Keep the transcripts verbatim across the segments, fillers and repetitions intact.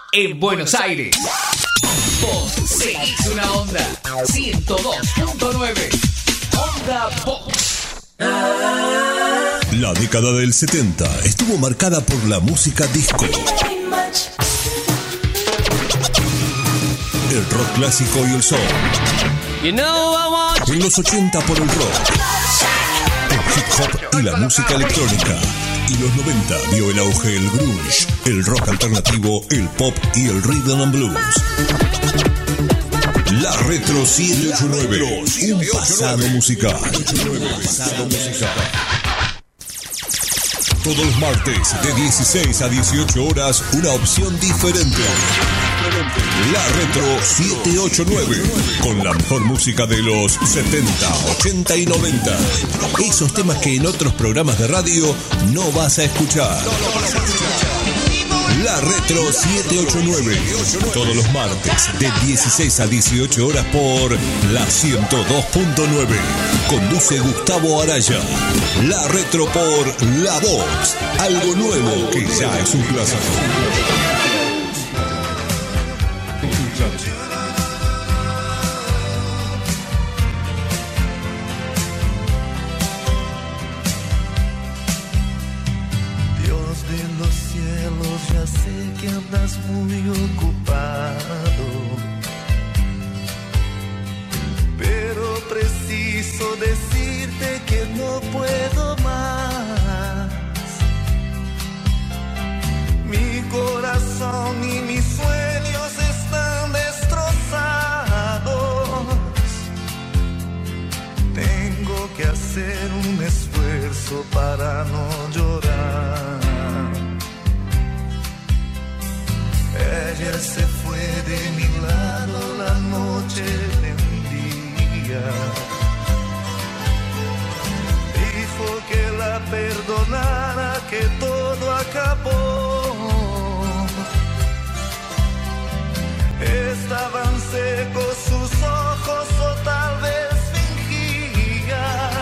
en Buenos Aires. Vos seguís una onda. ciento dos punto nueve. Onda Box. La década del setenta estuvo marcada por la música disco. El rock clásico y el soul. You know I want En los ochenta por el rock, el hip hop y la música electrónica. Y los noventa vio el auge el grunge, el rock alternativo, el pop y el rhythm and blues. La Retro siete ocho nueve, un pasado musical. Todos los martes de dieciséis a dieciocho horas, una opción diferente. La Retro siete ocho nueve, con la mejor música de los setenta, ochenta y noventa. Esos temas que en otros programas de radio no vas a escuchar. La Retro siete ocho nueve, todos los martes de dieciséis a dieciocho horas por la ciento dos punto nueve. Conduce Gustavo Araya. La Retro por La Voz, algo nuevo que ya es un clásico. Sé que andas muy ocupado, pero preciso decirte que no puedo más. Mi corazón y mis sueños están destrozados. Tengo que hacer un esfuerzo para no llorar. Ella se fue de mi lado la noche de un día. Dijo que la perdonara, que todo acabó. Estaban secos sus ojos o tal vez fingía,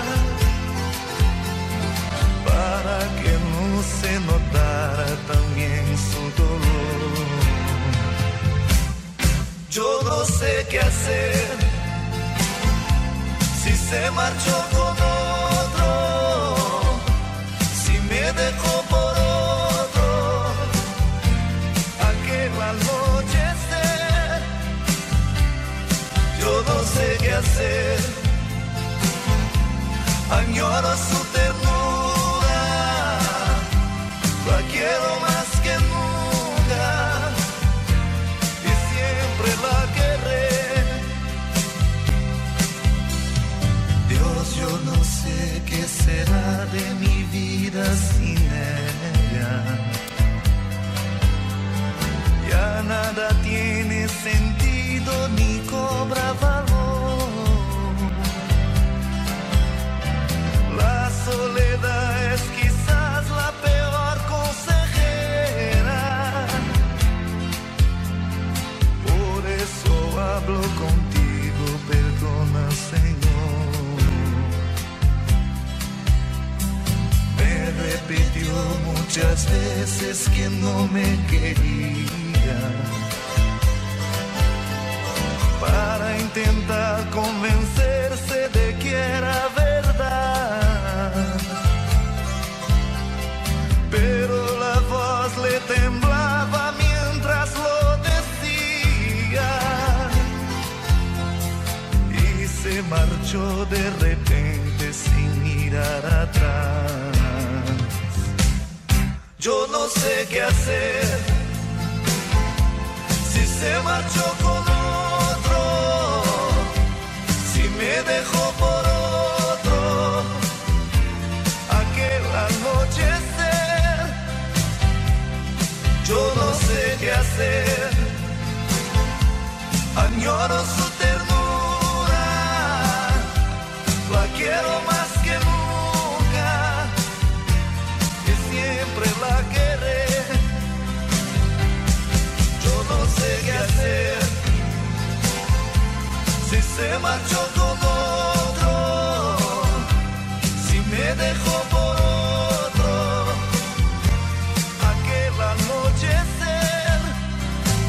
para que no se notara también su dolor. Yo no sé qué hacer si se marchó con otro, si me dejó por otro, aquel anochecer. Yo no sé qué hacer, añoro su ternura, la quiero más que nunca. La querré. Dios, yo no sé qué será de mi vida sin ella. Ya nada tiene sentido ni cobra valor. La soledad es quizás la peor consejera. Hablo contigo, perdona, Señor. Me repitió muchas veces que no me quería, para intentar convencerse de que era verdad. Pero la voz le temblaba mientras lo decía. Se marchó de repente sin mirar atrás. Yo no sé qué hacer si se marchó con otro, si me dejó por otro, aquel anochecer. Yo no sé qué hacer, añoro su ternura. La quiero más que nunca, y siempre la querré. Yo no sé qué hacer si se marchó con otro, si me dejó por otro, aquel anochecer.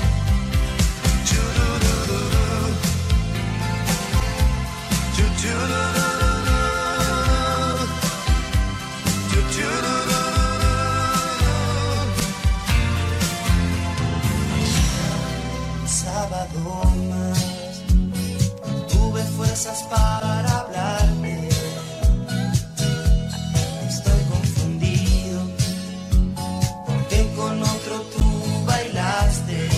más. Tuve fuerzas para hablarte. Estoy confundido porque con otro tú bailaste.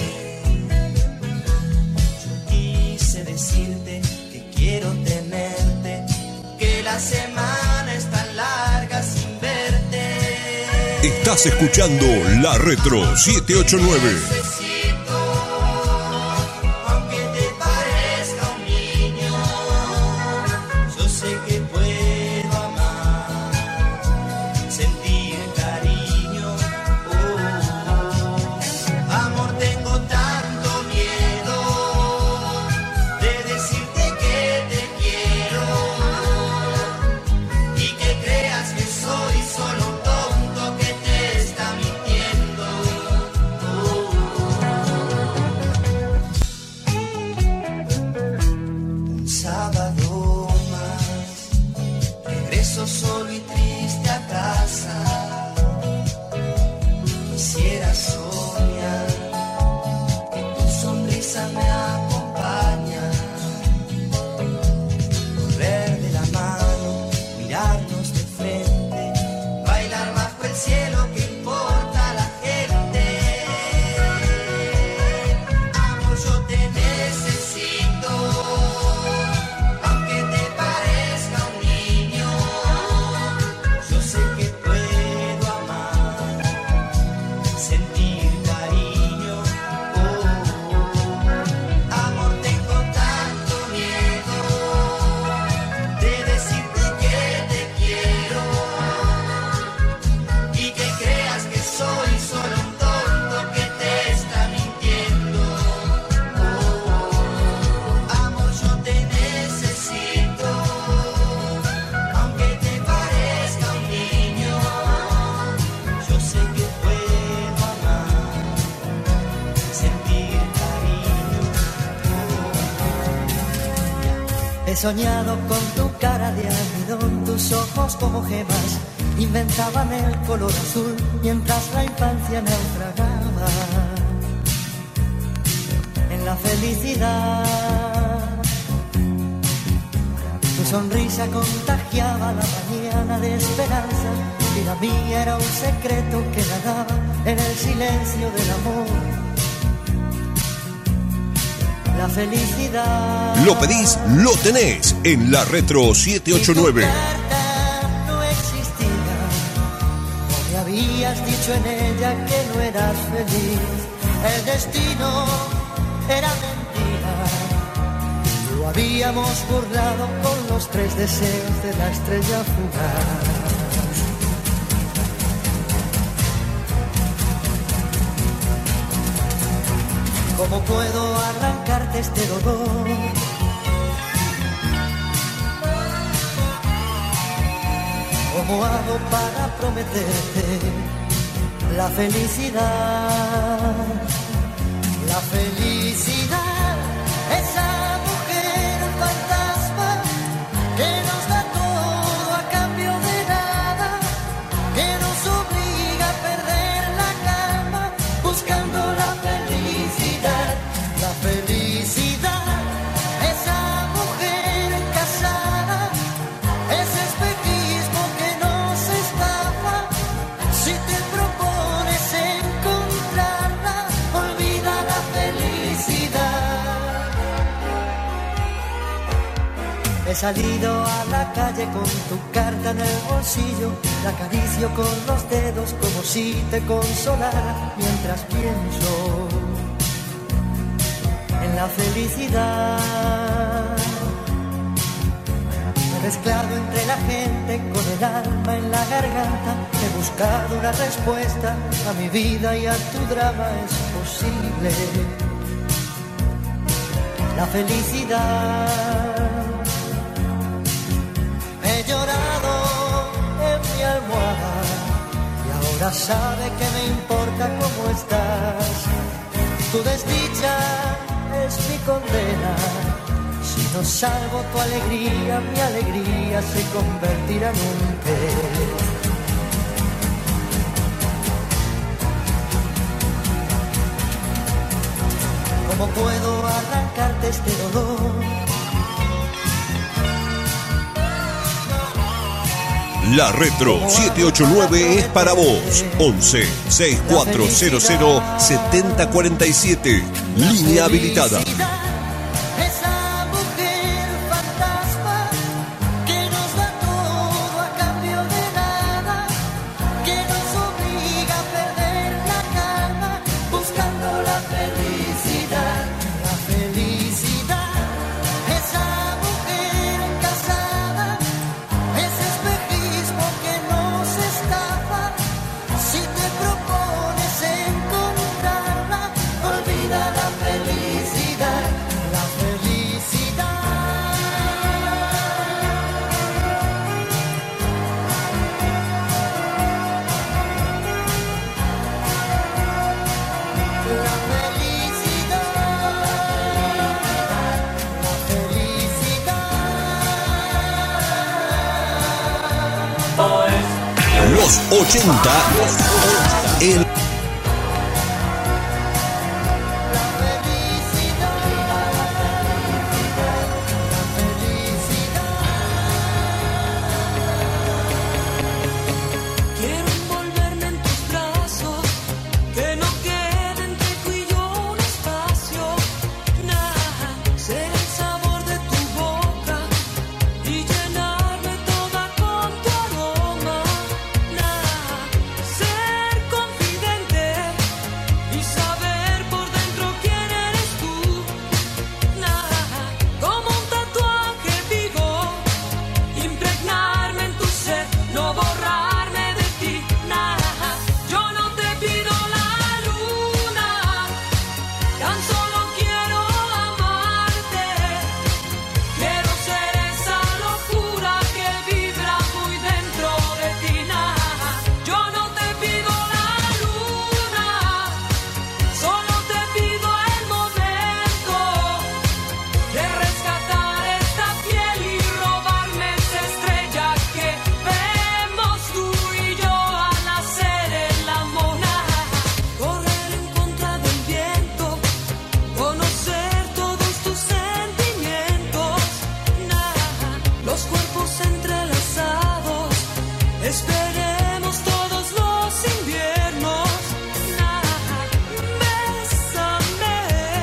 Yo quise decirte que quiero tenerte, que la semana es tan larga sin verte. Estás escuchando La Retro siete ocho nueve. He soñado con tu cara de almidón, tus ojos como gemas inventaban el color azul mientras la infancia naufragaba en la felicidad. Tu sonrisa contagiaba la mañana de esperanza y la mía era un secreto que nadaba en el silencio del amor. La felicidad. Lo pedís, lo tenés en La Retro siete ocho nueve. Si tu carta no existía, o me habías dicho en ella que no eras feliz, el destino era mentira. Lo habíamos burlado con los tres deseos de la estrella fugaz. ¿Cómo puedo arrancarte este dolor? ¿Cómo hago para prometerte la felicidad? La felicidad, esa mujer fantasma que nos da todo a cambio de nada, que nos obliga a perder la calma buscando la felicidad. La felicidad, esa mujer casada, ese espejismo que nos estafa. Si te propones encontrarla, olvida la felicidad. He salido a la calle con tu carta en el bolsillo, la acaricio con los dedos como si te consolara mientras pienso en la felicidad. Me he mezclado entre la gente con el alma en la garganta. He buscado una respuesta a mi vida y a tu drama es posible. La felicidad. He llorado en mi almohada y ahora sabe que me importa cómo estás. Tu desdicha es mi condena. Si no salvo tu alegría, mi alegría se convertirá en un té. ¿Cómo puedo arrancarte este dolor? La Retro siete ocho nueve es para vos. once, sesenta y cuatro cero cero, setenta cuarenta y siete. Línea habilitada. Esa mujer fantasma que nos da todo a cambio de nada, que nos obliga a perder la calma buscando la felicidad, la felicidad. Esa mujer casada, ese espejismo que nos estafa. Si te propones encontrarla, olvida la felicidad, la felicidad. La felicidad, la felicidad. Los ochenta. El Quiero envolverme en tus brazos, que no quede entre tú y yo un espacio. Nada, ser el sabor de tu boca y llenarme toda con tu aroma. Nada, ser confidente y saber por dentro quién eres tú. Nada, como un tatuaje vivo, impregnarme en tu ser, no borrarme de ti. Nada, yo no te pido la luna, tan solo quiero amarte. Quiero ser esa locura que vibra muy dentro de ti. Nada, yo no te pido la luna, solo te pido el momento de rescatar esta piel y robarme esa estrella que vemos tú y yo al hacer el amor. Nada, correr en contra del viento, conocer todos tus sentimientos. Nada, los cuerpos entrelazados, esperemos todos los inviernos. Nada, bésame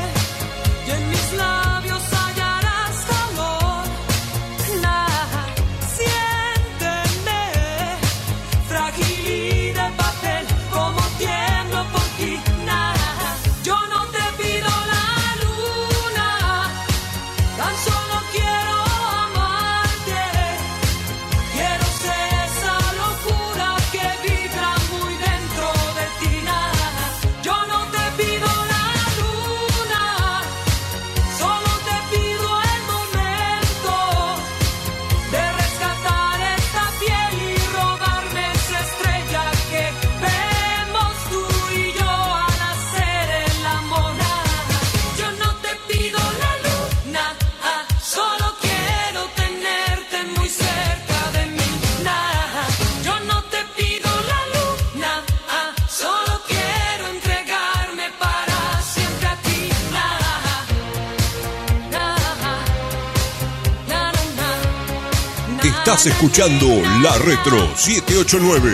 y en mis labios hallarás calor. Nada, siénteme, frágil y de papel, como tiemblo por ti. Nada, yo no te pido la luna, tan solo quiero amarte. Quiero ser esa locura que vibra muy dentro de ti. Nada, yo no te pido la luna, solo te pido el momento de rescatar esta piel y robarme esa estrella que vemos tú y yo al hacer el amor. Nada, yo no te pido la luna, ah, solo quiero tenerte muy cerca de mí. Nada, yo no te pido la luna, ah, solo quiero entregarme para siempre a ti. Nada, nada, nada, nada. Estás escuchando La Retro siete ocho nueve.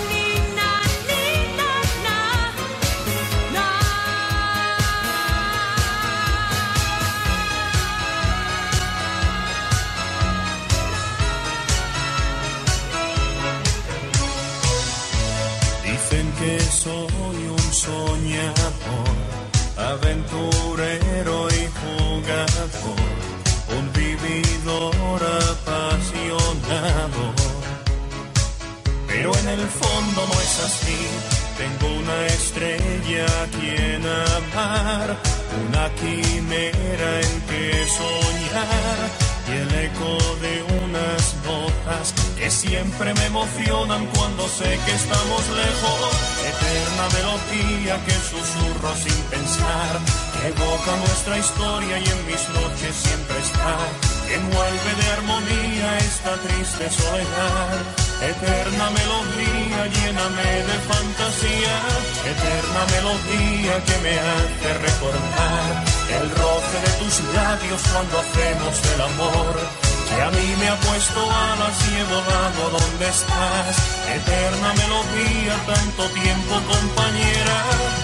Dicen que soy un soñador, aventurero y jugador, un vividor apasionado. Pero en el fondo no es así. Tengo una estrella a quien amar, una quimera en que soñar, y el eco de unas notas que siempre me emocionan cuando sé que estamos lejos. Eterna melodía que susurro sin pensar, que evoca nuestra historia y en mis noches siempre está, que envuelve de armonía esta triste soledad. Eterna melodía, lléname de fantasía, eterna melodía que me hace recordar el roce de tus labios cuando hacemos el amor, que a mí me ha puesto alas y he volado donde estás, eterna melodía, tanto tiempo compañera.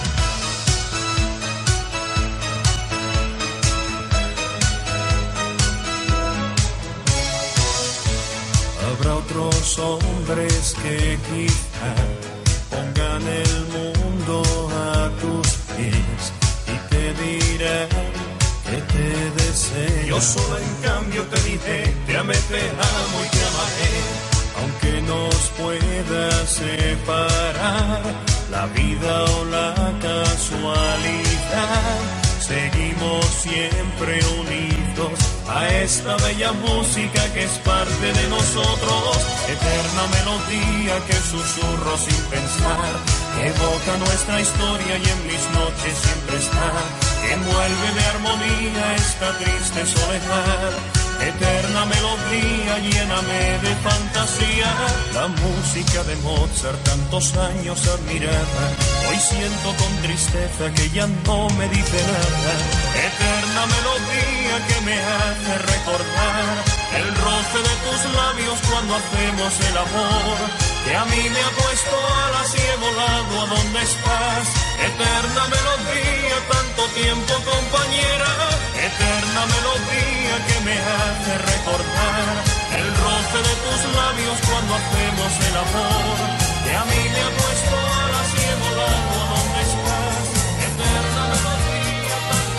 Habrá otros hombres que quizá pongan el mundo a tus pies y te dirán que te deseo. Yo solo en cambio te diré, te amé, te amo y te amaré, aunque nos pueda separar la vida o la casualidad. Seguimos siempre unidos a esta bella música que es parte de nosotros, eterna melodía que susurro sin pensar, evoca nuestra historia y en mis noches siempre está, envuelve de armonía esta triste soledad. Eterna melodía, lléname de fantasía, la música de Mozart, tantos años admirada, hoy siento con tristeza que ya no me dice nada. Eterna melodía que me hace recordar el roce de tus labios cuando hacemos el amor, que a mí me ha puesto alas y he volado a donde estás. Eterna melodía, tanto tiempo compañera, eterna melodía que me hace recordar el roce de tus labios cuando hacemos el amor, que a mí me ha puesto alas y he volado a donde estás. Eterna melodía, tanto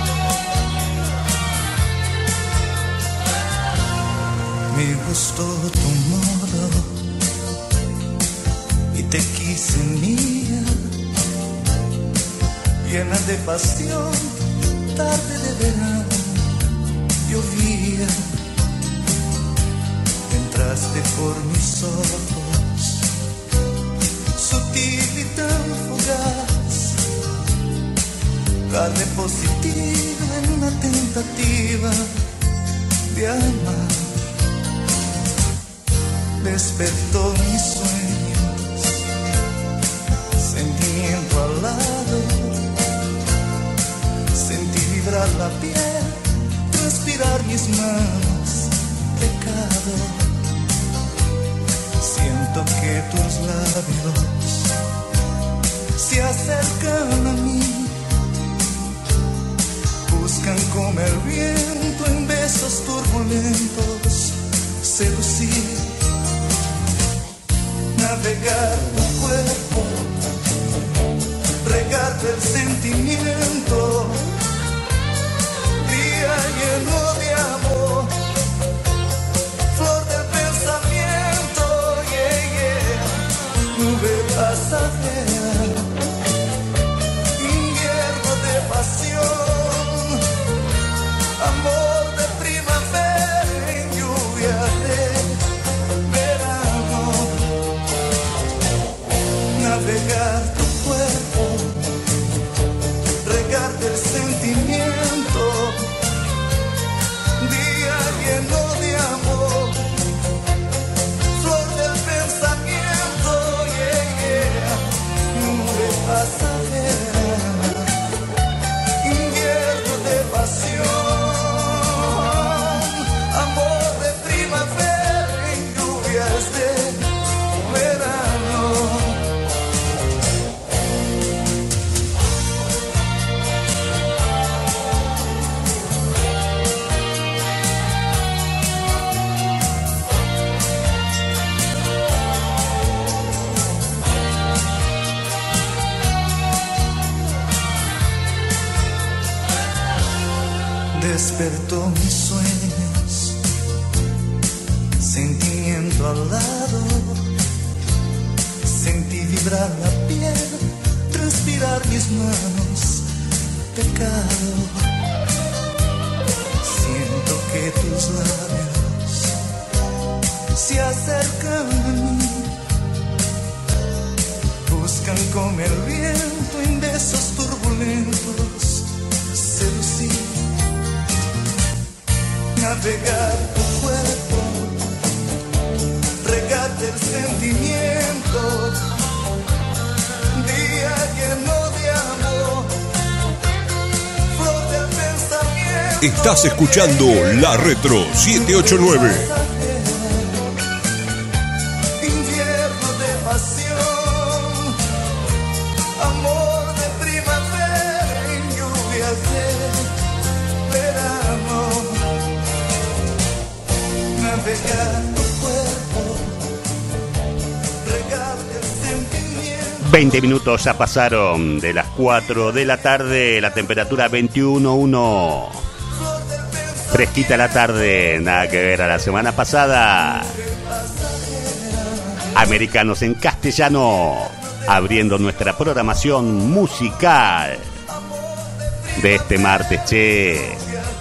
tiempo compañera. Me gustó tu modo y te quise mía, llena de pasión, tarde de verano, llovía, entraste por mis ojos, sutil y tan fugaz, tarde positiva en una tentativa de amar, despertó mis sueños, sentimiento al lado, sentí vibrar la piel, transpirar mis manos, pecado. Siento que tus labios se acercan a mí, buscan como el viento en besos turbulentos, seducir, navegar tu cuerpo, regarte el sentimiento, día lleno de amor, flor del pensamiento, yeah, yeah, nube pasajera, invierno de pasión, amor de primavera en lluvia de verano, navegar tu cuerpo, regarte el sentimiento, día lleno de amor, flor del pensamiento, yeah, yeah, nube pasajera, invierno de pasión, amor de primavera en lluvias de verano. Despertó mis sueños, sentimiento al lado, sentí vibrar la piel, transpirar mis manos, pecado. Siento que tus labios se acercan a mí, buscan como el viento en besos turbulentos, seducir, navegar tu cuerpo, regarte el sentimiento, día lleno de amor, flor del Estás escuchando La Retro siete ocho nueve. Invierno de pasión, amor de primavera y lluvias de verano. Navegar tu cuerpo, regarte el sentimiento. veinte minutos ya pasaron de las cuatro de la tarde, la temperatura veintiuno punto uno. Fresquita la tarde, nada que ver a la semana pasada. Americanos en castellano, abriendo nuestra programación musical de este martes, che.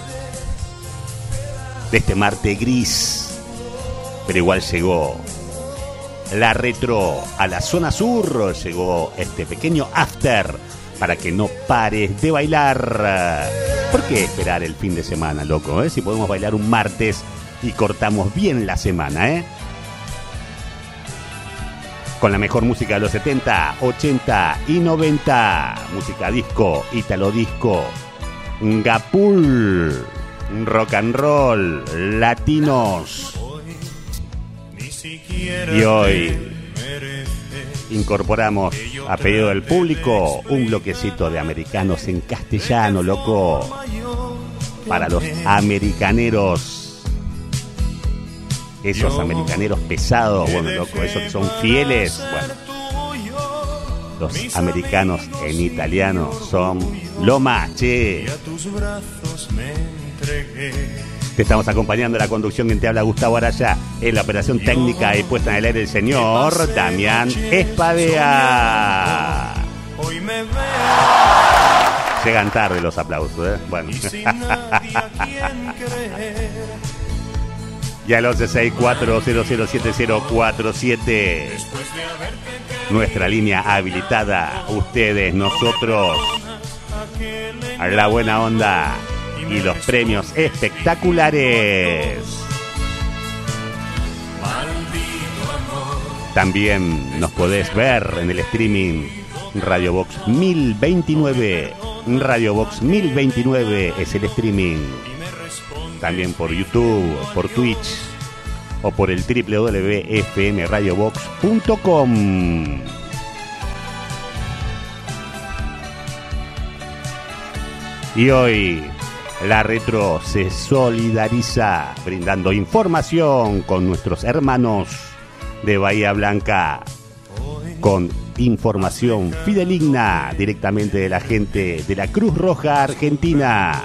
De este martes gris, pero igual llegó la retro a la zona sur, llegó este pequeño after para que no pares de bailar. ¿Por qué esperar el fin de semana, loco? ¿Eh? Si podemos bailar un martes y cortamos bien la semana, ¿eh? Con la mejor música de los setenta, ochenta y noventa. Música disco, italo disco, gapul, rock and roll, latinos. Y hoy incorporamos, a pedido del público, un bloquecito de americanos en castellano, loco, para los americaneros, esos americaneros pesados, bueno, loco, esos que son fieles. Bueno, los americanos en italiano son lo más, che. Te estamos acompañando en la conducción, quien te habla, Gustavo Araya, en la operación técnica y puesta en el aire el señor Damián Espadea. Llegan tarde los aplausos, ¿eh? Bueno. Y al once sesenta y cuatro cero cero siete cero cuatro siete, nuestra línea habilitada, ustedes, nosotros, a la buena onda y los premios espectaculares. También nos podés ver en el streaming Radio Box mil veintinueve. Radio Box mil veintinueve es el streaming. También por YouTube, por Twitch o por el doble u doble u doble u punto f m radio box punto com. Y hoy la retro se solidariza brindando información con nuestros hermanos de Bahía Blanca, con información fidedigna directamente de la gente de la Cruz Roja Argentina,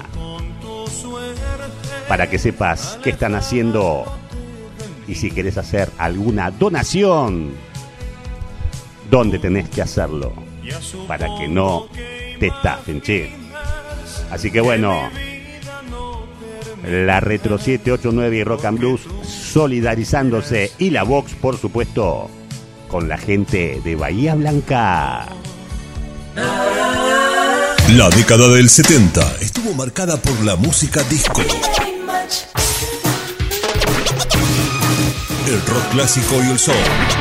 para que sepas qué están haciendo y si querés hacer alguna donación, dónde tenés que hacerlo para que no te estafen, che. Así que bueno, la Retro siete ocho nueve y Rock and Blues solidarizándose, y la Vox, por supuesto, con la gente de Bahía Blanca. La década del setenta estuvo marcada por la música disco, el rock clásico y el soul.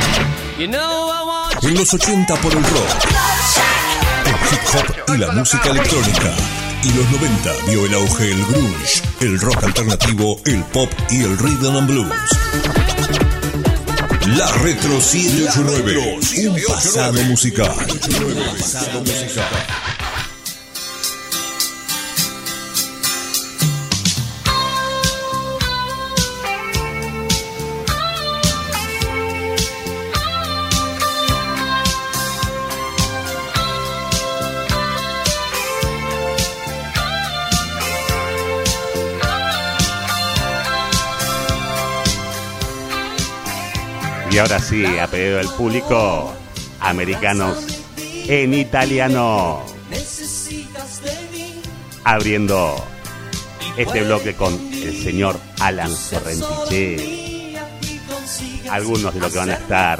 En los ochenta por el rock, el hip hop y la música electrónica. Y los noventa vio el auge del grunge, el rock alternativo, el pop y el rhythm and blues. La Retro siete ocho nueve, un pasado musical. Un pasado musical. Y ahora sí, a pedido del público, americanos en italiano, abriendo este bloque con el señor Alan Sorrentiche. Algunos de los que van a estar: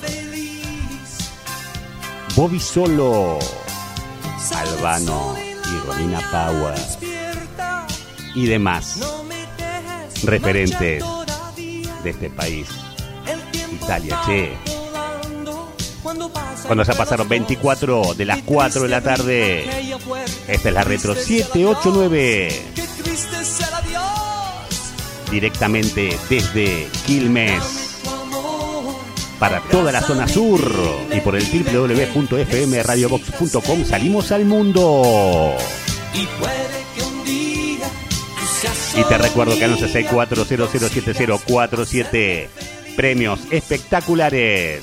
Bobby Solo, Albano y Romina Power y demás referentes de este país, Italia, che. Cuando ya pasaron veinticuatro de las cuatro de la tarde, esta es la Retro siete ocho nueve. directamente desde Quilmes para toda la zona sur y por el doble u doble u doble u punto f m radio box punto com salimos al mundo. Y te recuerdo que al once sesenta y cuatro cero cero siete cero cuatro siete premios espectaculares.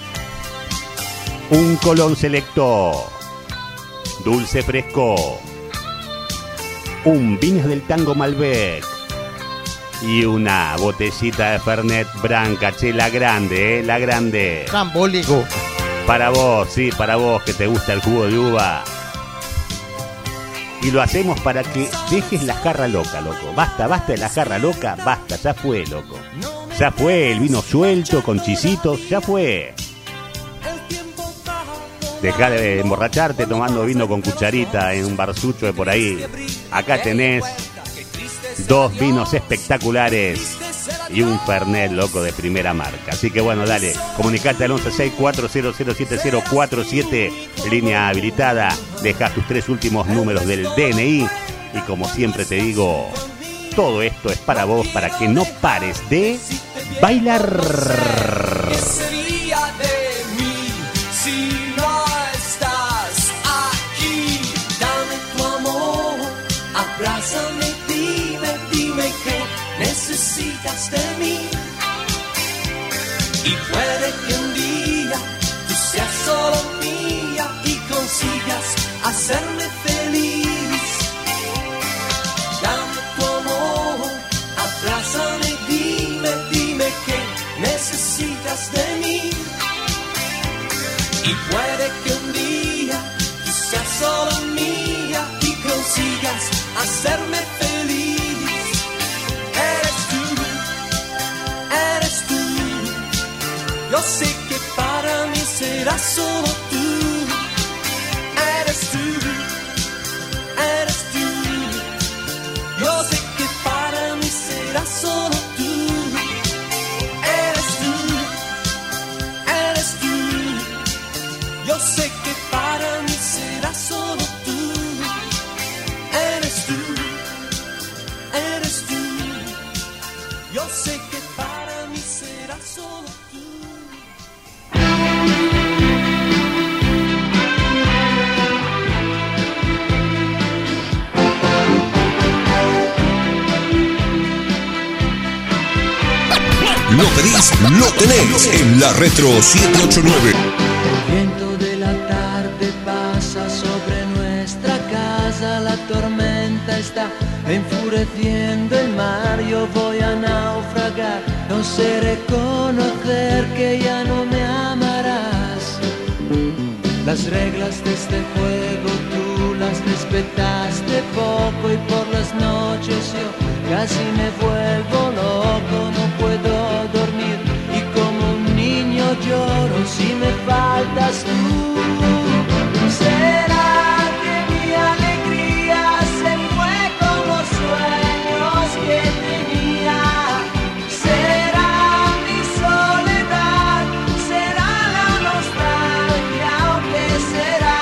Un Colón Selecto, dulce fresco, un Vinos del Tango Malbec y una botellita de Fernet Branca, che, la grande, eh, la grande. Trambólico. Para vos, sí, para vos que te gusta el jugo de uva. Y lo hacemos para que dejes la jarra loca, loco. Basta, basta de la jarra loca, basta, ya fue, loco. Ya fue el vino suelto, con chisitos, ya fue. Dejá de emborracharte tomando vino con cucharita en un barzucho de por ahí. Acá tenés dos vinos espectaculares y un Fernet, loco, de primera marca. Así que bueno, dale, comunicate al once sesenta y cuatro cero cero siete cero cuatro siete, línea habilitada, deja tus tres últimos números del D N I y como siempre te digo, todo esto es para vos, para que no pares de bailar. ¿Qué sería de mí si no estás aquí? Dame tu amor, abrázame, dime, dime que necesitas de mí. Y puede que un día tú seas solo mía y consigas hacerme feliz. Dame tu amor, abrázame, dime, dime que necesitas de mí. Y puede que un día tú seas solo mía y consigas hacerme feliz. Eres tú, eres tú. Yo sé que para mí serás solo tú. Eres tú, eres tú. Yo sé que para mí serás solo tú. Eres tú, eres tú. Yo sé que para mí serás solo tú. Eres tú, eres tú. Yo sé que para mí serás solo tú. Lo pedís, lo tenés en la Retro siete ocho nueve. El viento de la tarde pasa sobre nuestra casa, la tormenta está enfureciendo el mar, yo voy a naufragar, no sé reconocer que ya no me amarás. Las reglas de este juego tú las respetaste poco y por las noches yo casi me vuelvo loco, no puedo dormir y como un niño lloro si me faltas tú. ¿Será que mi alegría se fue con los sueños que tenía? ¿Será mi soledad? ¿Será la nostalgia o qué será?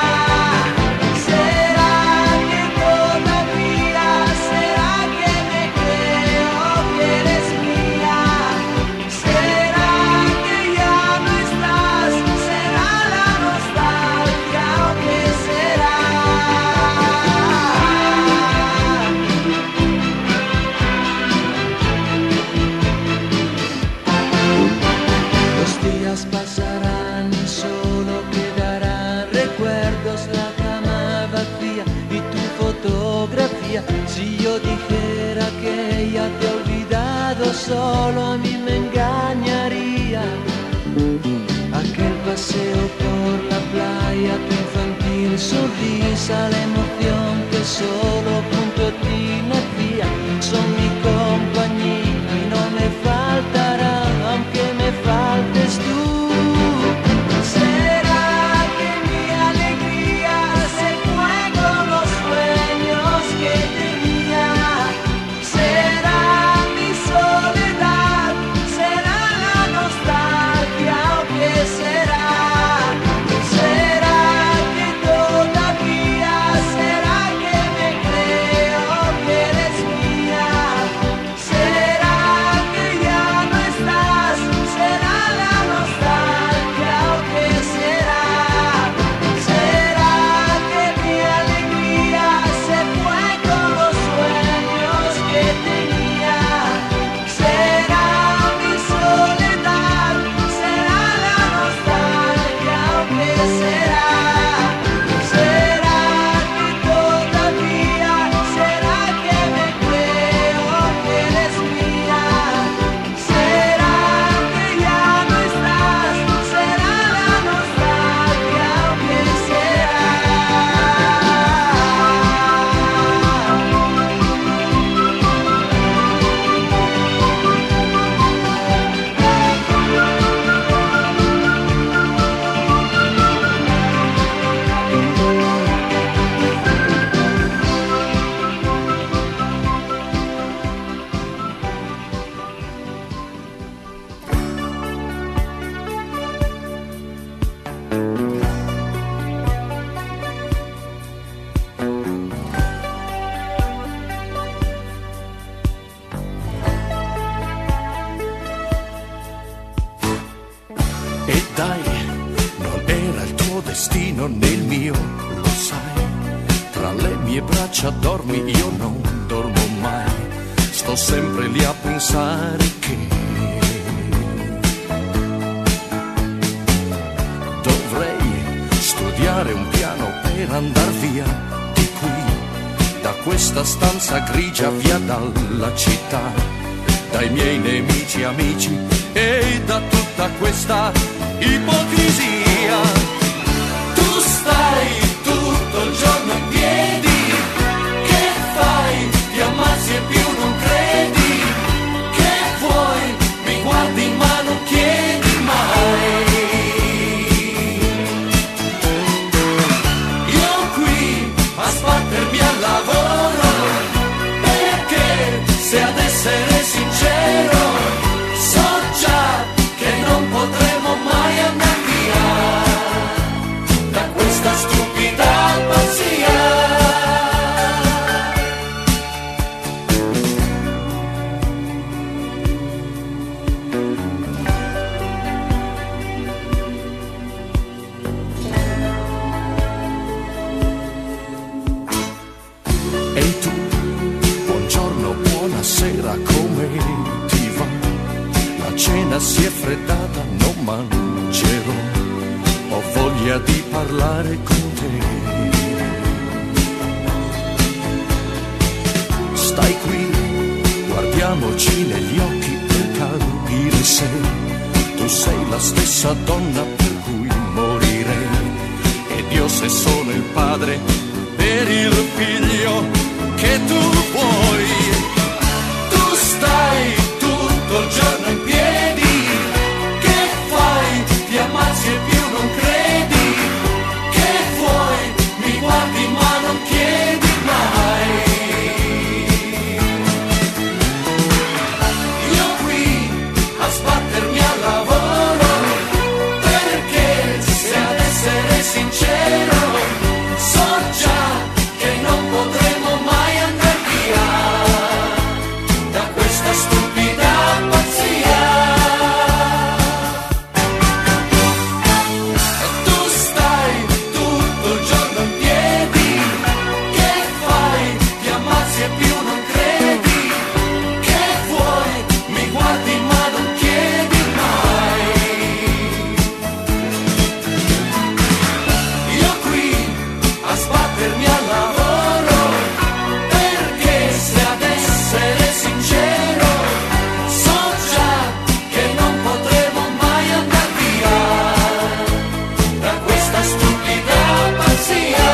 ¿Será que todavía? ¿Será que me creo que eres mía? ¿Será que ya no estás? ¿Será la nostalgia o qué será? Los días pasarán y solo quedarán recuerdos, la cama vacía y tu fotografía. Si yo dijera que ya te he olvidado, solo a mí me engañaría. Aquel paseo por la playa, tu infantil sonrisa, la emoción que solo junto a ti nacía, son mi compañía y no me faltarán, aunque me faltes tú. ¿Será que mi alegría se fue con los sueños que tenía? ¿Será mi soledad? ¿Será la nostalgia o qué será? ¿Será que todavía? ¿Será que me creo? faccia dormi, io non dormo mai, sto sempre lì a pensare che dovrei studiare un piano per andar via di qui, da questa stanza grigia, via dalla città, dai miei nemici amici e da tutta questa ipocrisia. Tu stai tutto il giorno in piedi, che fai? Ti ammazzi e più non credi, che vuoi? Mi guardi ma non chiedi mai. Io qui a sbattermi al lavoro, perché se ad essere sincero so già che non potremo mai andare via da questa stupida pazzia. Ehi tu, buongiorno, buonasera, come ti va? La cena si è freddata, non mangerò, ho voglia di parlare con te. Stai qui, guardiamoci negli occhi per capire se tu sei la stessa donna per cui morirei, ed io se sono il padre per il figlio che tu vuoi. Tu stai tutto il giorno in piedi, che fai? Ti ammazzi e più non credi, che vuoi? Mi guardi ma non chiedi mai. Io qui a sbattermi al lavoro, perché se ad essere sincero so già che non potremo mai andare via da questa stupida pazzia. Tu stai tutto il giorno in piedi, che fai? Ti ammazzi e più non credi, che vuoi? Mi guardi ma non chiedi mai. Io qui a sbattermi al lavoro, perché se ad essere sincero so già che non potremo mai andare via da questa stupida pazzia.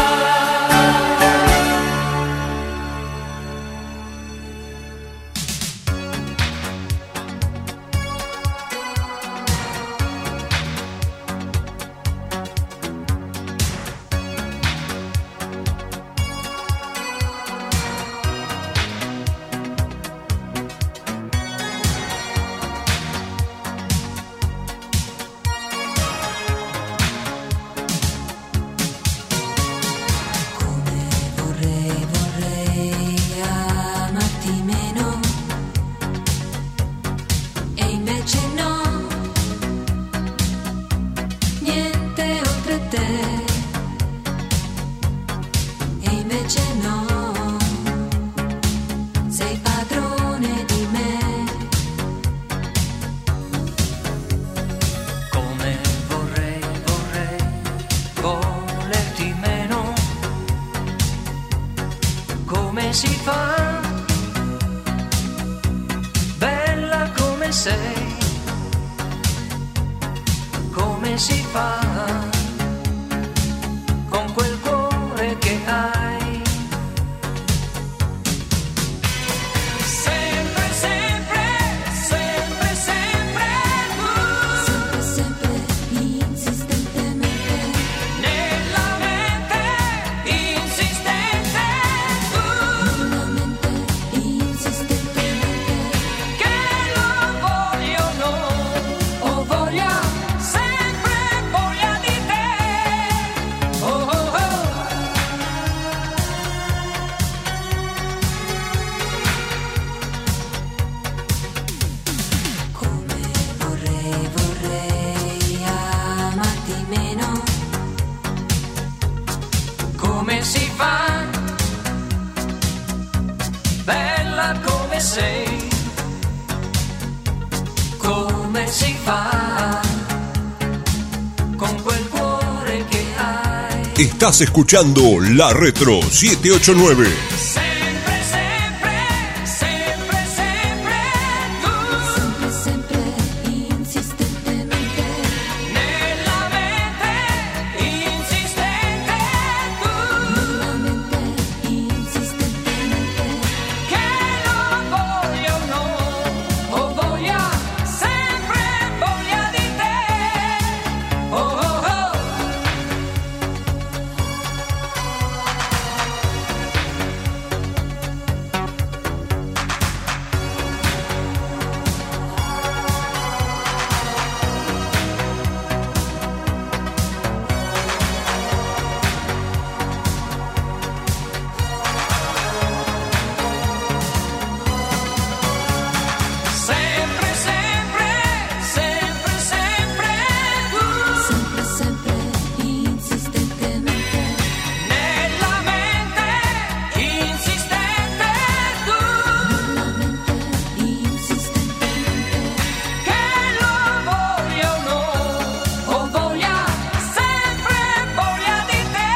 Vorrei, vorrei amarti meno, e invece no, niente oltre te, e invece no, sei padrone di me. Come vorrei, vorrei volerti meno, come si fa, bella come sei, come si fa, con quel cuore che hai. Sempre, sempre, sempre, sempre tu, sempre, sempre, insistentemente, nella mente insistente tu, nella mente insistentemente, che lo voglio no, ho voglia, sempre voglia di te. bella come sei, come si fa con quel cuore che hai. Estás escuchando La Retro siete ocho nueve. Sempre, sempre, sempre, sempre tu. Sempre, sempre, insistentemente. Nella mente insistente tu. Nella mente, insistentemente. Che lo voglio o no, o voglia, sempre voglia di te. Oh, oh, oh. Sempre, sempre, sempre, sempre tu. Sempre, sempre, insistentemente. Nella mente insistente tu. Nella mente, insistentemente. Che lo voglio o no, o voglia, sempre voglia di te.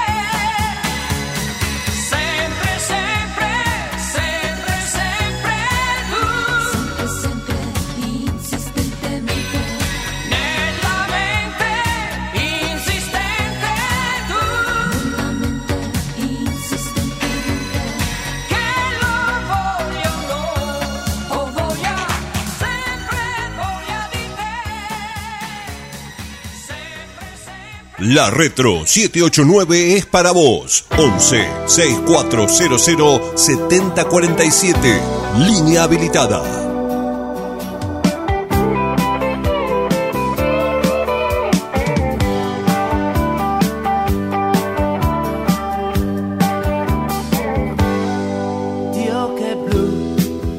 Sempre, sempre, sempre, sempre tu. Sempre, sempre, insistentemente. Nella mente insistente tu. Nella mente, insistentemente. Che lo voglio o no, o voglia, sempre voglia di te. Sempre, sempre. La Retro siete ocho nueve es para vos. once sesenta y cuatro cero cero setenta cuarenta y siete. Línea habilitada. Dio che blu,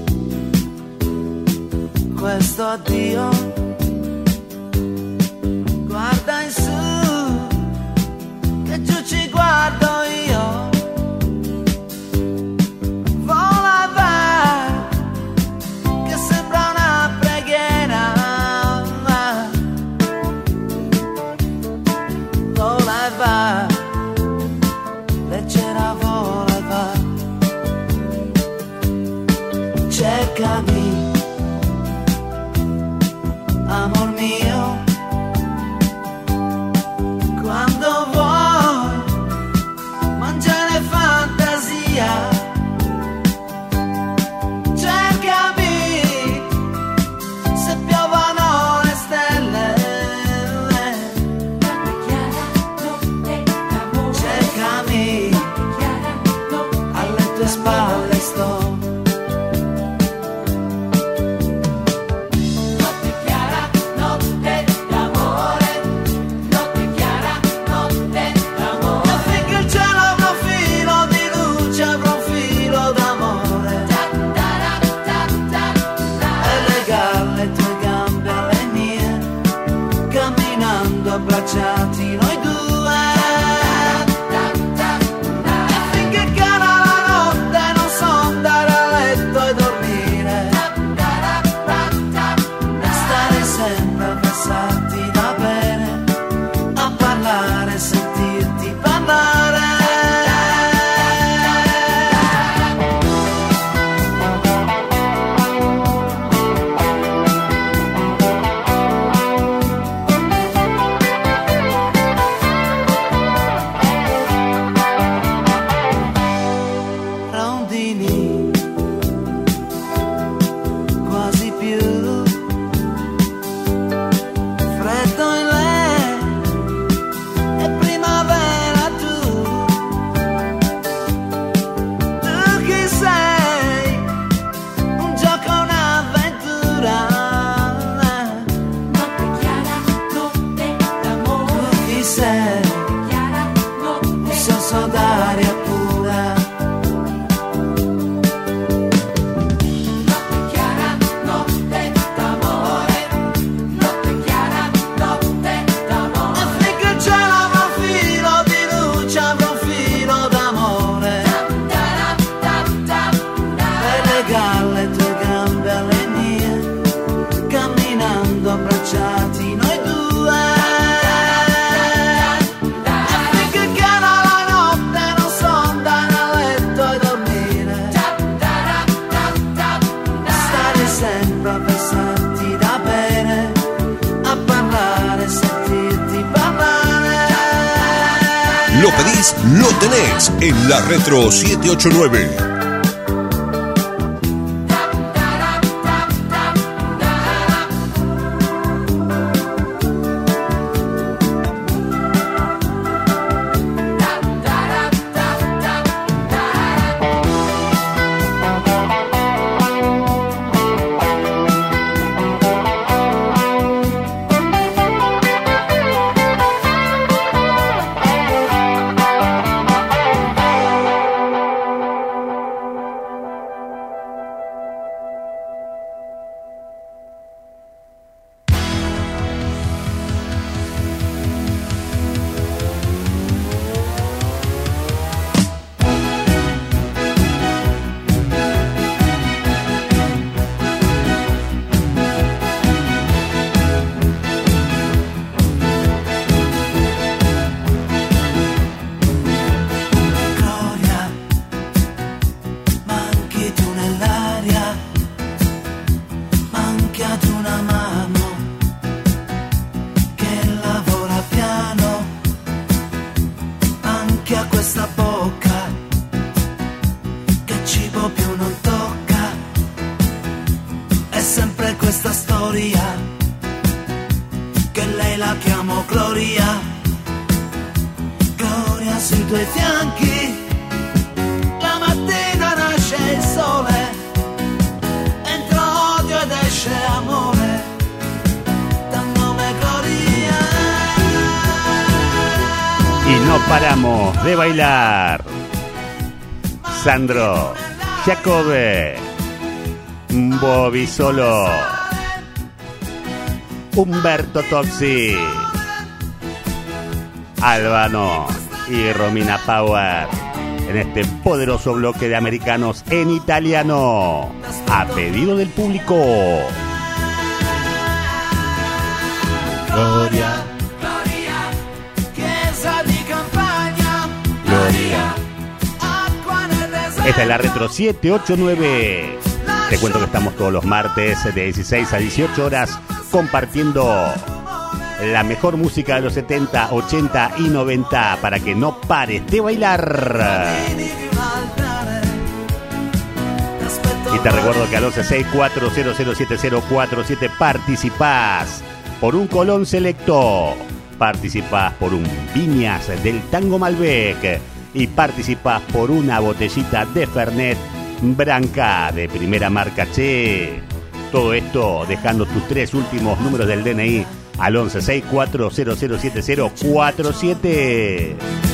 questo addio, guarda in su, che giù ci guardo io, vola e va, che sembra una preghiera, vola e va, leggera vola e va. Cercami, amor mio, quando vuoi mangiare fantasia. Cercami, se piovono le stelle. Cercami, alle tue spalle sto. Notte chiara, notte lo pedís, lo tenés en la Retro siete ocho nueve. De bailar Sandro, Jacobe, Bobby Solo, Humberto Toxi, Albano y Romina Power en este poderoso bloque de americanos en italiano a pedido del público. Gloria. Esta es la Retro siete ocho nueve. Te cuento que estamos todos los martes de dieciséis a dieciocho horas compartiendo la mejor música de los setenta, ochenta y noventa para que no pares de bailar. Y te recuerdo que al once sesenta y cuatro cero cero siete cero cuatro siete participás por un Colón Selecto, participás por un Viñas del Tango Malbec y participás por una botellita de Fernet Branca de primera marca, che. Todo esto dejando tus tres últimos números del D N I al once sesenta y cuatro cero cero siete cero cuatro siete.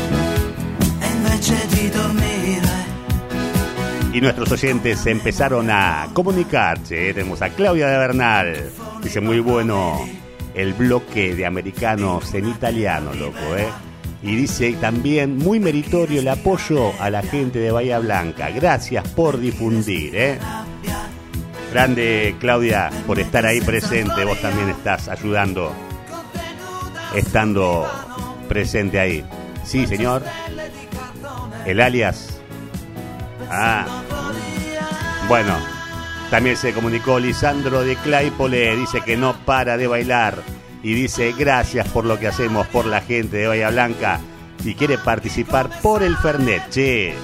Y nuestros oyentes empezaron a comunicar, che. Tenemos a Claudia de Bernal. Dice, muy bueno el bloque de americanos en italiano, loco, eh. Y dice también, muy meritorio el apoyo a la gente de Bahía Blanca. Gracias por difundir, ¿eh? Grande, Claudia, por estar ahí presente. Vos también estás ayudando, estando presente ahí. Sí, señor. El alias. Ah. Bueno, también se comunicó Lisandro de Claypole. Dice que no para de bailar. Y dice, gracias por lo que hacemos por la gente de Bahía Blanca. Y quiere participar por el Fernet, che.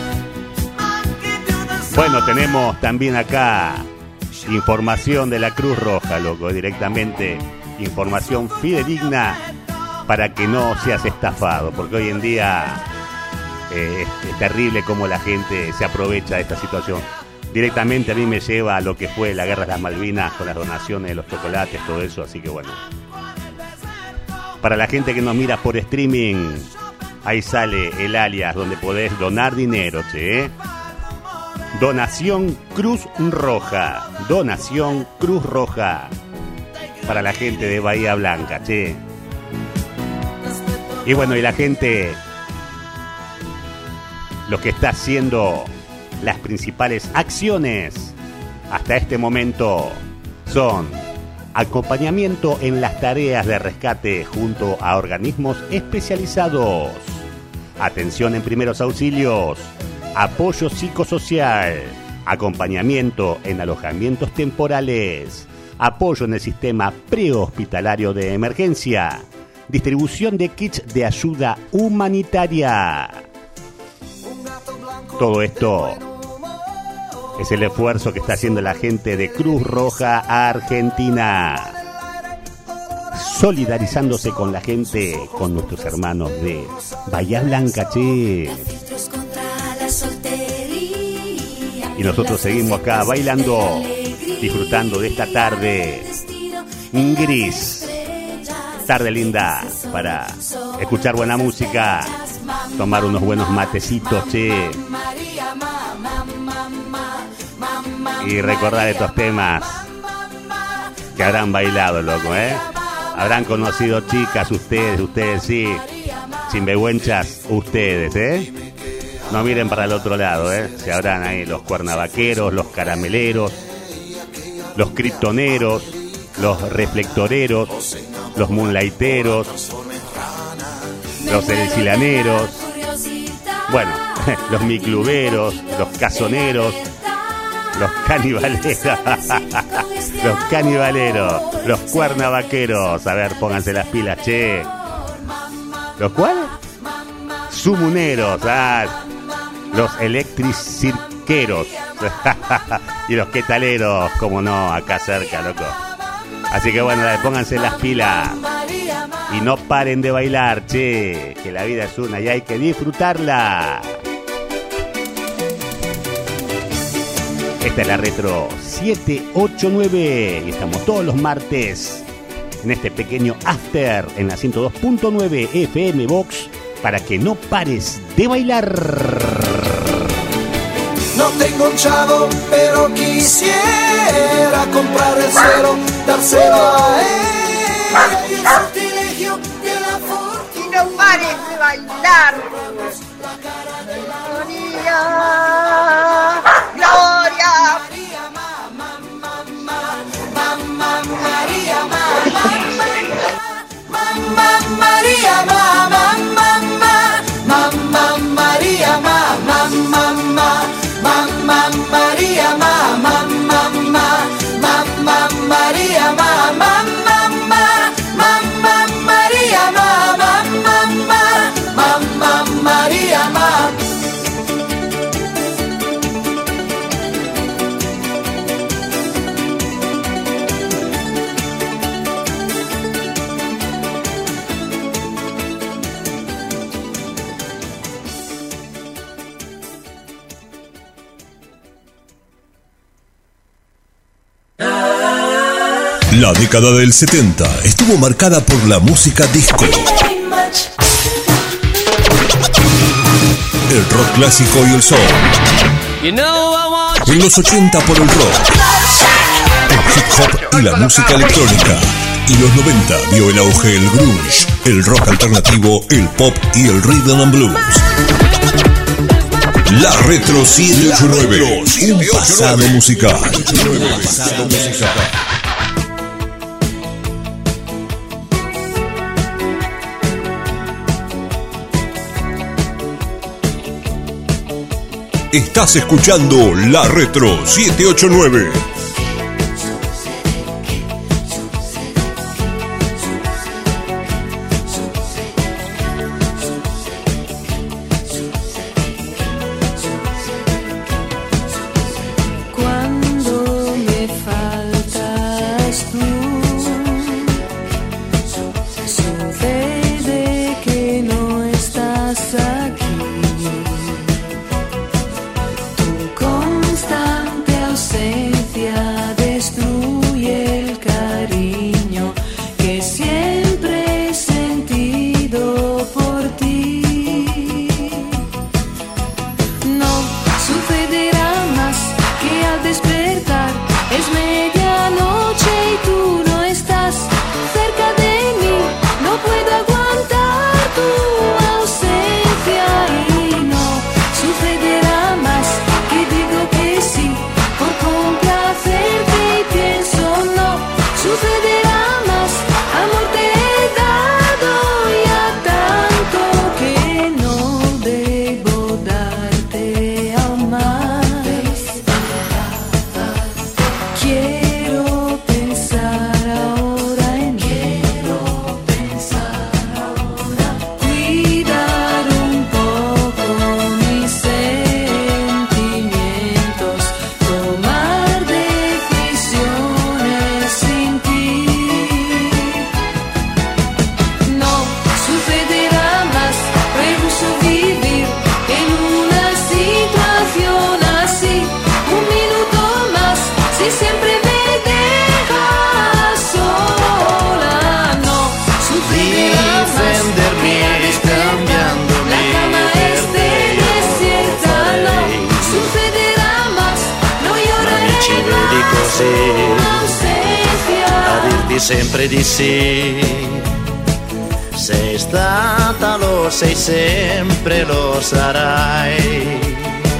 Bueno, tenemos también acá información de la Cruz Roja, loco, directamente. Información fidedigna para que no seas estafado. Porque hoy en día eh, es, es terrible cómo la gente se aprovecha de esta situación. Directamente a mí me lleva a lo que fue la Guerra de las Malvinas con las donaciones de los chocolates, todo eso. Así que bueno. Para la gente que nos mira por streaming, ahí sale el alias donde podés donar dinero, che. Donación Cruz Roja. Donación Cruz Roja. Para la gente de Bahía Blanca, che. Y bueno, y la gente, lo que está haciendo las principales acciones hasta este momento son acompañamiento en las tareas de rescate junto a organismos especializados, atención en primeros auxilios, apoyo psicosocial, acompañamiento en alojamientos temporales, apoyo en el sistema prehospitalario de emergencia, distribución de kits de ayuda humanitaria. Todo esto es el esfuerzo que está haciendo la gente de Cruz Roja Argentina, solidarizándose con la gente, con nuestros hermanos de Bahía Blanca, che. Y nosotros seguimos acá bailando, disfrutando de esta tarde gris, tarde linda para escuchar buena música, tomar unos buenos matecitos, che, y recordar estos temas que habrán bailado, loco, ¿eh? Habrán conocido chicas ustedes, ustedes sí, sinvergüenzas ustedes, ¿eh? No miren para el otro lado, ¿eh? Se habrán ahí los cuernavaqueros, los carameleros, los criptoneros, los reflectoreros, los moonlighteros, los elsilaneros, bueno, los micluberos, los casoneros, los canibaleros, los canibaleros, los cuernavaqueros. A ver, pónganse las pilas, che. ¿Los cuáles? Sumuneros, ah, los electricirqueros y los quetaleros, como no, acá cerca, loco. Así que bueno, pónganse las pilas y no paren de bailar, che, que la vida es una y hay que disfrutarla. Esta es la Retro siete ocho nueve y estamos todos los martes en este pequeño after en la ciento dos punto nueve F M Box para que no pares de bailar. No tengo un chavo, pero quisiera comprar el cero, dárselo a él. Y el sortilegio de la fortuna. Y no pares de bailar. Gloria, Gloria. Mamá María, mamá Mamá María, mamá mamá Mamá María, mamá mamá Mamá María, mamá mamá Mamá María, mamá mamá Mamá María, mamá mamá Mamá María, mamá. La década del setenta estuvo marcada por la música disco, el rock clásico y el soul. En los ochenta por el rock, el hip hop y la música electrónica. Y los noventa vio el auge el grunge, el rock alternativo, el pop y el rhythm and blues. La Retro siete ocho nueve, un pasado musical. Un pasado musical. Estás escuchando La Retro siete ocho nueve. Cuando me faltas tú, sucede que no estás aquí. Tu constante ausencia dici sempre di sì. Sei stata, lo sei sempre, lo sarai.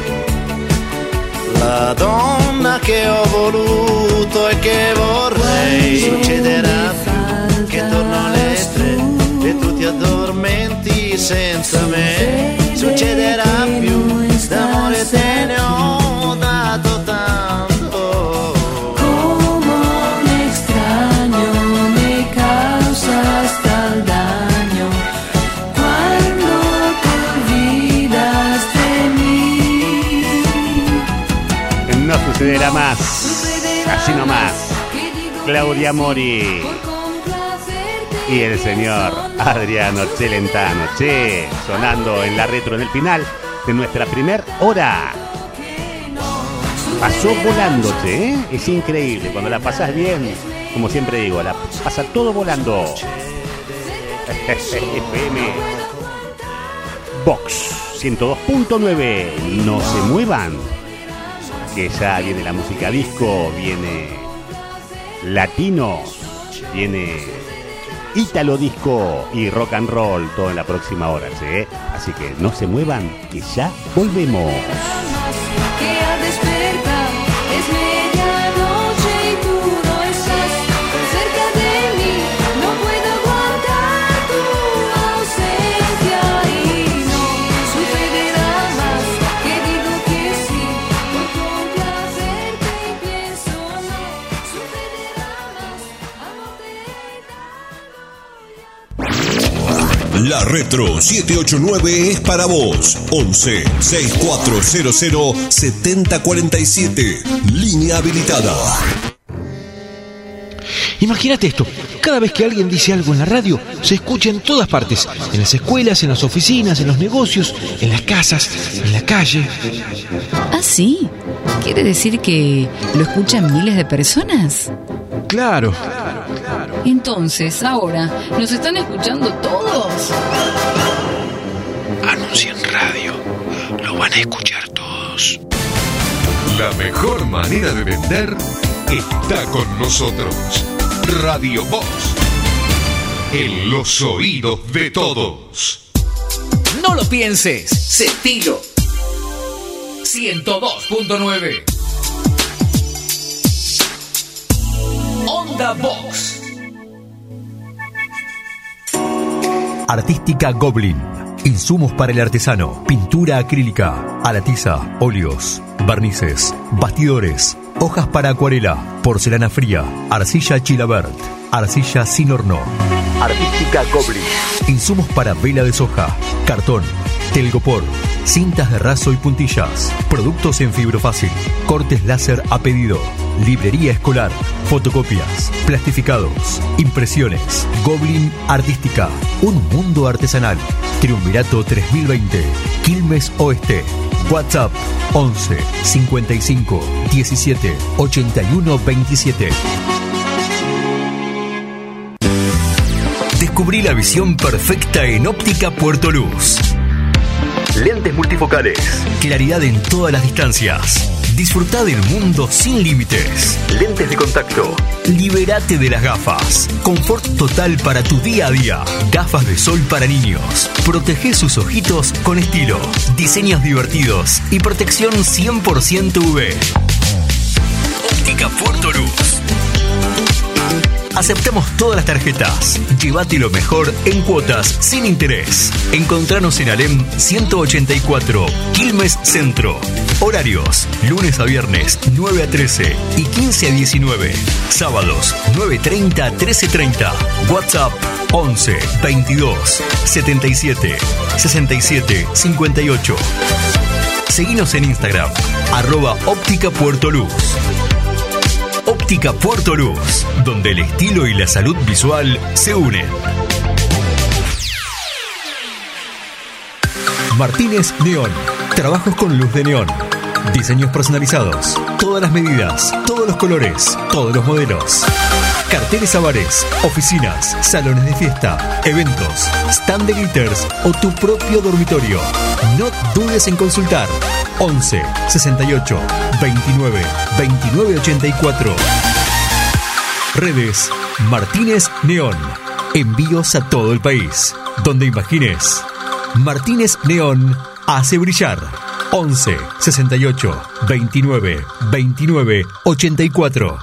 La donna che ho voluto e che vorrei. Succederà più che torno alle tre e tu ti addormenti senza me. Succederà più, d'amore te ne ho dato tanto. Como un extraño me causas tal daño cuando te olvidas de mí. No sucederá más, así nomás. Claudia Mori y el señor Adriano Celentano, che, sonando en la retro en el final de nuestra primer hora. Pasó volando, che, ¿eh? Es increíble, cuando la pasas bien, como siempre digo, la pasa todo volando. F M Box ciento dos punto nueve, no se muevan, que ya viene la música disco, viene latino, viene Ítalo disco y rock and roll todo en la próxima hora, ¿sí? Así que no se muevan, que ya volvemos. Que al despertar es medianoche y tú no estás cerca de mí. No puedo aguantar tu ausencia y no sucederá más que digo que sí por complacerte y pienso no sucederá más. La Retro siete ocho nueve es para vos. once sesenta y cuatro cero cero setenta cuarenta y siete. Línea habilitada. Imagínate esto, cada vez que alguien dice algo en la radio, se escucha en todas partes, en las escuelas, en las oficinas, en los negocios, en las casas, en la calle. ¿Ah, sí? ¿Quiere decir que lo escuchan miles de personas? Claro. Entonces, ahora, ¿nos están escuchando todos? Anuncia en radio, lo van a escuchar todos. La mejor manera de vender está con nosotros. Radio Voz, en los oídos de todos. No lo pienses, sentilo. ciento dos punto nueve. Onda Box. Artística Goblin. Insumos para el artesano. Pintura acrílica, a la tiza, óleos, barnices, bastidores, hojas para acuarela, porcelana fría, arcilla Chilabert, arcilla sin horno. Artística Goblin. Insumos para vela de soja, cartón, telgopor, cintas de raso y puntillas, productos en fibrofácil, cortes láser a pedido, librería escolar, fotocopias, plastificados, impresiones. Goblin Artística, un mundo artesanal. Triunvirato tres mil veinte, Quilmes Oeste. WhatsApp once cincuenta y cinco diecisiete ochenta y uno veintisiete. Descubrí la visión perfecta en Óptica Puerto Luz. Lentes multifocales, claridad en todas las distancias. Disfrutá del mundo sin límites. Lentes de contacto. Libérate de las gafas. Confort total para tu día a día. Gafas de sol para niños. Protege sus ojitos con estilo. Diseños divertidos y protección cien por ciento U V. Óptica Puerto Luz. Aceptamos todas las tarjetas. Llévate lo mejor en cuotas sin interés. Encontranos en Alem ciento ochenta y cuatro, Quilmes Centro. Horarios: lunes a viernes nueve a trece y quince a diecinueve. Sábados nueve treinta a trece treinta. WhatsApp once veintidós setenta y siete sesenta y siete cincuenta y ocho. Seguinos en Instagram, arroba Óptica Puerto Luz. Óptica Puerto Luz, donde el estilo y la salud visual se unen. Martínez Neón. Trabajos con luz de neón. Diseños personalizados. Todas las medidas, todos los colores, todos los modelos. Carteles a bares, oficinas, salones de fiesta, eventos, stand de glitters o tu propio dormitorio. No dudes en consultar. once sesenta y ocho veintinueve veintinueve ochenta y cuatro. Redes Martínez Neón. Envíos a todo el país. Donde imagines. Martínez Neón hace brillar. once sesenta y ocho veintinueve veintinueve ochenta y cuatro.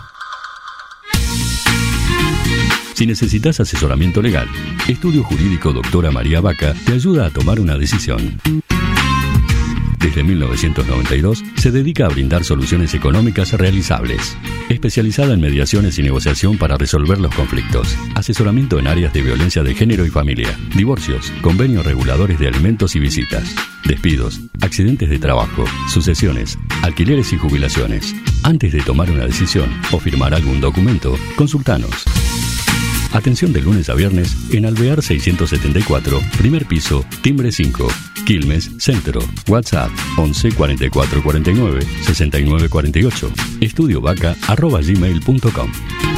Si necesitas asesoramiento legal, Estudio Jurídico Doctora María Vaca te ayuda a tomar una decisión. Desde mil novecientos noventa y dos se dedica a brindar soluciones económicas realizables. Especializada en mediaciones y negociación para resolver los conflictos. Asesoramiento en áreas de violencia de género y familia. Divorcios, convenios reguladores de alimentos y visitas. Despidos, accidentes de trabajo, sucesiones, alquileres y jubilaciones. Antes de tomar una decisión o firmar algún documento, consultanos. Atención de lunes a viernes en Alvear seiscientos setenta y cuatro, primer piso, timbre cinco, Quilmes, Centro. WhatsApp once cuarenta y cuatro cuarenta y nueve sesenta y nueve cuarenta y ocho. estudiovaca arroba gmail punto com.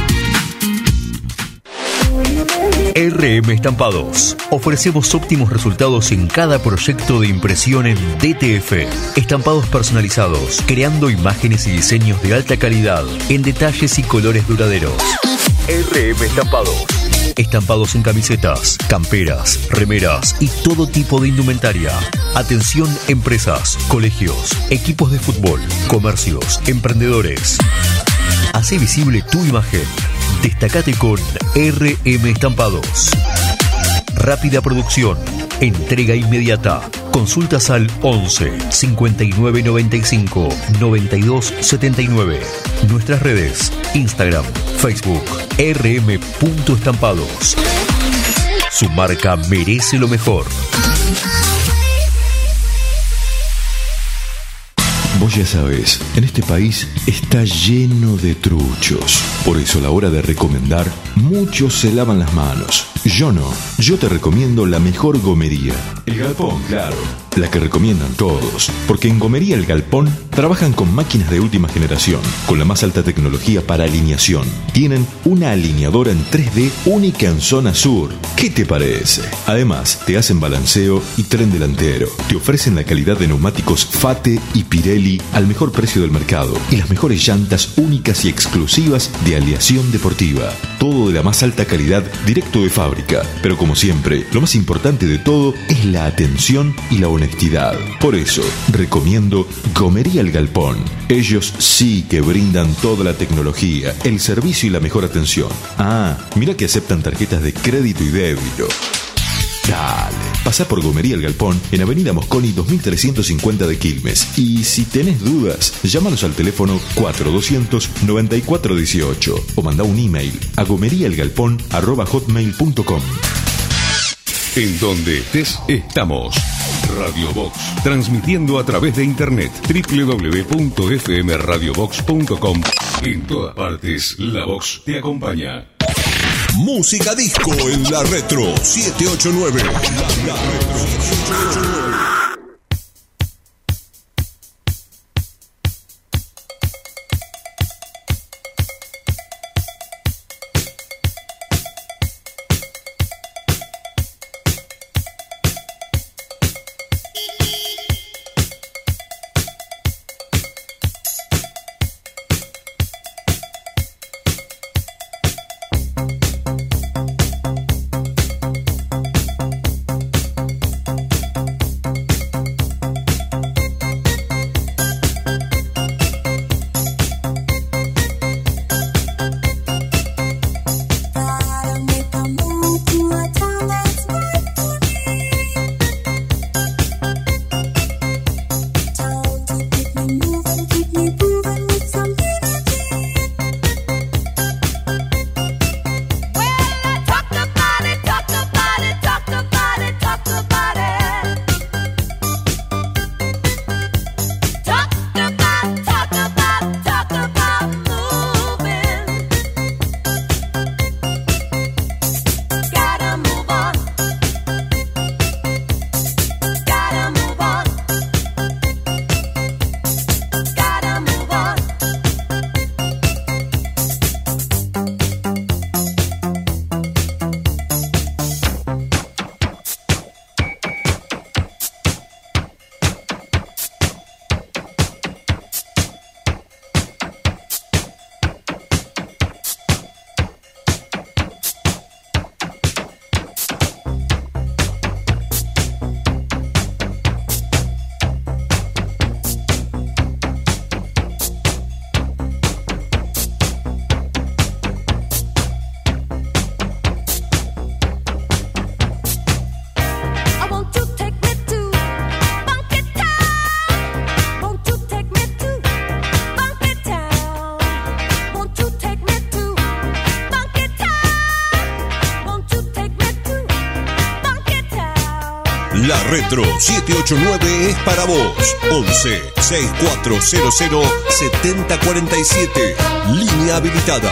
R M Estampados. Ofrecemos óptimos resultados en cada proyecto de impresión en D T F. Estampados personalizados, creando imágenes y diseños de alta calidad en detalles y colores duraderos. R M Estampados. Estampados en camisetas, camperas, remeras y todo tipo de indumentaria. Atención empresas, colegios, equipos de fútbol, comercios, emprendedores. Hace visible tu imagen. Destacate con R M Estampados. Rápida producción. Entrega inmediata. Consultas al once cincuenta y nueve noventa y cinco noventa y dos setenta y nueve. Nuestras redes: Instagram, Facebook, R M punto estampados. Su marca merece lo mejor. Vos ya sabés, en este país está lleno de truchos. Por eso a la hora de recomendar, muchos se lavan las manos. Yo no. Yo te recomiendo la mejor gomería. El Galpón, claro. La que recomiendan todos. Porque en Gomería El Galpón trabajan con máquinas de última generación, con la más alta tecnología para alineación. Tienen una alineadora en tres D única en zona sur. ¿Qué te parece? Además, te hacen balanceo y tren delantero. Te ofrecen la calidad de neumáticos Fate y Pirelli al mejor precio del mercado y las mejores llantas únicas y exclusivas de aleación deportiva. Todo de la más alta calidad, directo de fábrica. Pero como siempre, lo más importante de todo es la atención y la honestidad. Por eso, recomiendo Gomería El Galpón. Ellos sí que brindan toda la tecnología, el servicio y la mejor atención. Ah, mira que aceptan tarjetas de crédito y débito. Dale, pasá por Gomería El Galpón en Avenida Mosconi dos mil trescientos cincuenta de Quilmes. Y si tenés dudas, llámanos al teléfono cuatro doscientos noventa y cuatro dieciocho o mandá un email a gomeriaelgalpón arroba hotmail punto com. En donde estés, estamos. Radio Box, transmitiendo a través de internet doble u doble u doble u punto f m radio box punto com. En todas partes, la Box te acompaña. Música disco en la Retro siete ocho nueve. La, la Retro siete ocho nueve. La Retro siete ocho nueve es para vos. once sesenta y cuatro cero cero setenta cuarenta y siete. Línea habilitada.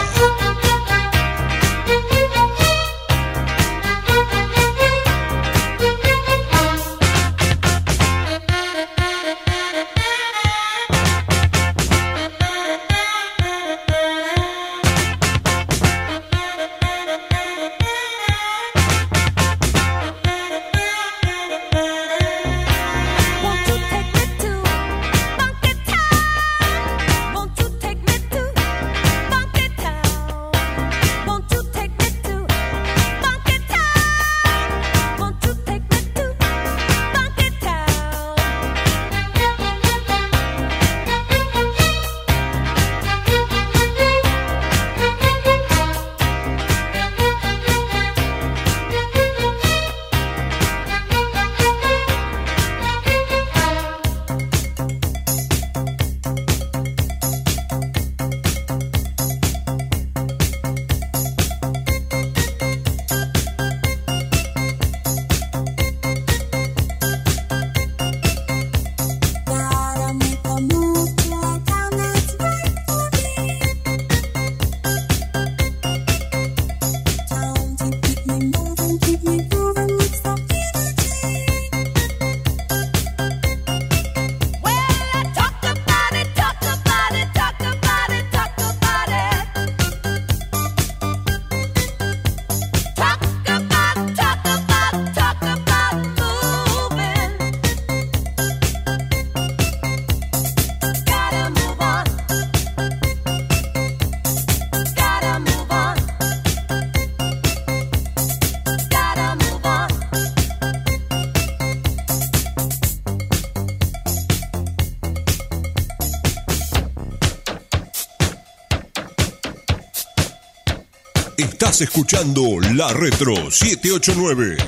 Estás escuchando La Retro siete ocho nueve.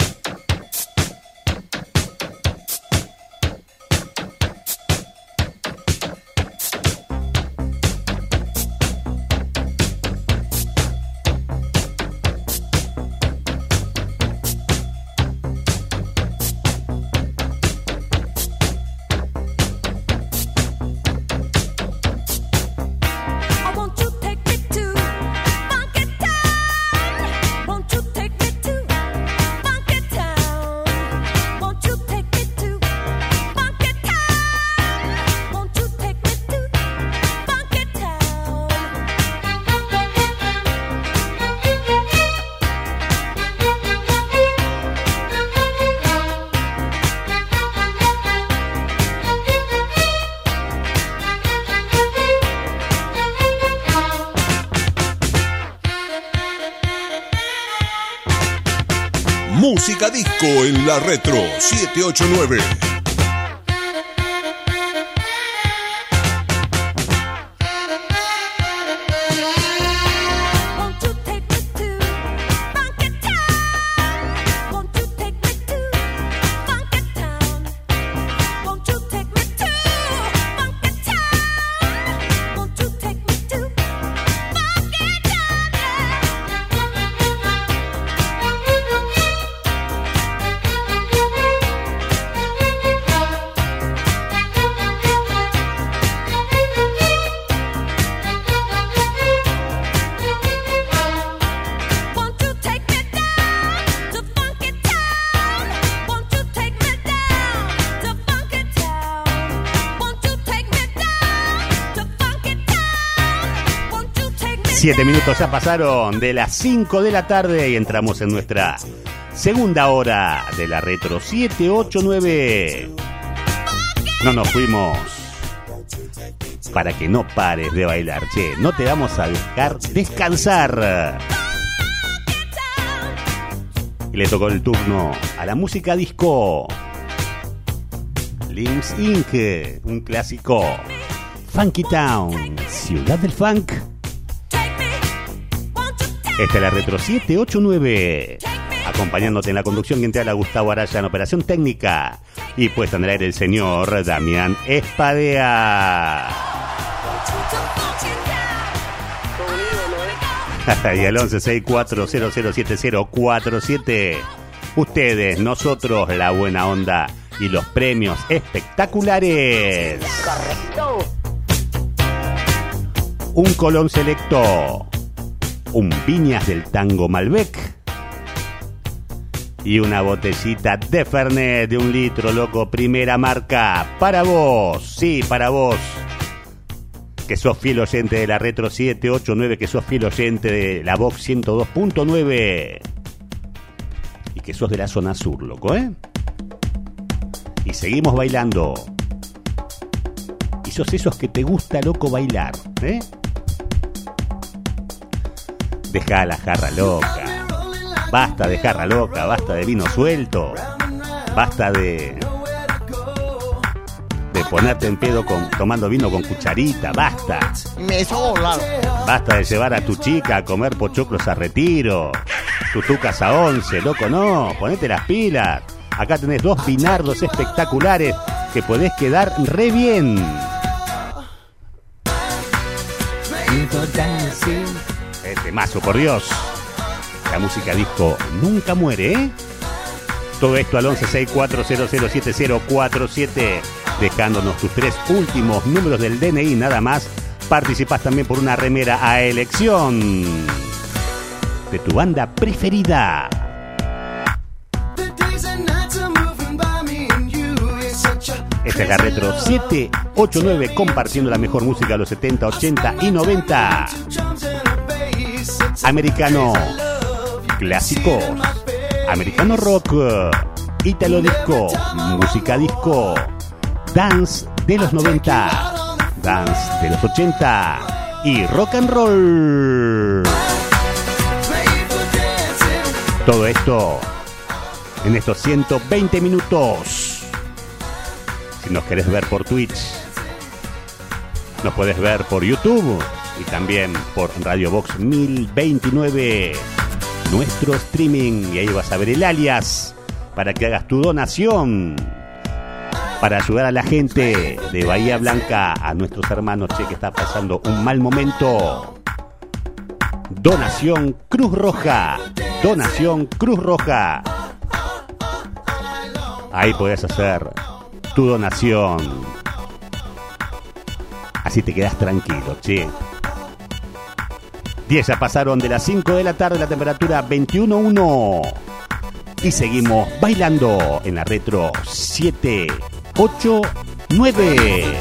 Música disco en La Retro siete ocho nueve. Siete minutos ya pasaron de las cinco de la tarde y entramos en nuestra segunda hora de La Retro siete ocho nueve. No nos fuimos para que no pares de bailar, che. No te vamos a dejar descansar. Y le tocó el turno a la música disco. Limbs incorporated, un clásico. Funky Town, Ciudad del Funk. Esta es La Retro siete ocho nueve. Acompañándote en la conducción, quien te habla, Gustavo Araya, en operación técnica. Y puesta en el aire el señor Damián Espadea. Y al once sesenta y cuatro cero cero siete cero cuatro siete. Ustedes, nosotros, la buena onda y los premios espectaculares. Correcto. Un Colón Selecto, un Viñas del Tango Malbec y una botellita de Fernet de un litro, loco, primera marca, para vos, sí, para vos, que sos fiel oyente de la Retro siete ocho nueve, que sos fiel oyente de la Vox ciento dos punto nueve y que sos de la zona sur, loco, ¿eh? Y seguimos bailando. Y sos esos que te gusta, loco, bailar, ¿eh? Deja la jarra loca. Basta de jarra loca, basta de vino suelto. Basta de... de ponerte en pedo con, tomando vino con cucharita, basta. Me sobra. Basta de llevar a tu chica a comer pochoclos a Retiro, tutucas a once, loco, no, ponete las pilas. Acá tenés dos vinardos espectaculares que podés quedar re bien. Este mazo, por Dios. La música disco nunca muere, ¿eh? Todo esto al once sesenta y cuatro cero cero siete cero cuatro siete, dejándonos tus tres últimos números del D N I, nada más. Participás también por una remera a elección de tu banda preferida. Esta es la Retro siete ocho nueve, compartiendo la mejor música de los setenta, ochenta y noventa. Americano, clásicos, americano rock, italo disco, música disco, dance de los noventa, dance de los ochenta y rock and roll. Todo esto en estos ciento veinte minutos. Si nos querés ver por Twitch, nos podés ver por YouTube y también por Radio Box mil veintinueve, nuestro streaming. Y ahí vas a ver el alias para que hagas tu donación para ayudar a la gente de Bahía Blanca, a nuestros hermanos, che, que está pasando un mal momento. Donación Cruz Roja, donación Cruz Roja. Ahí podés hacer tu donación. Así te quedas tranquilo, che. diez ya pasaron de las cinco de la tarde, la temperatura veintiuno punto uno. Y seguimos bailando en la Retro siete ocho nueve.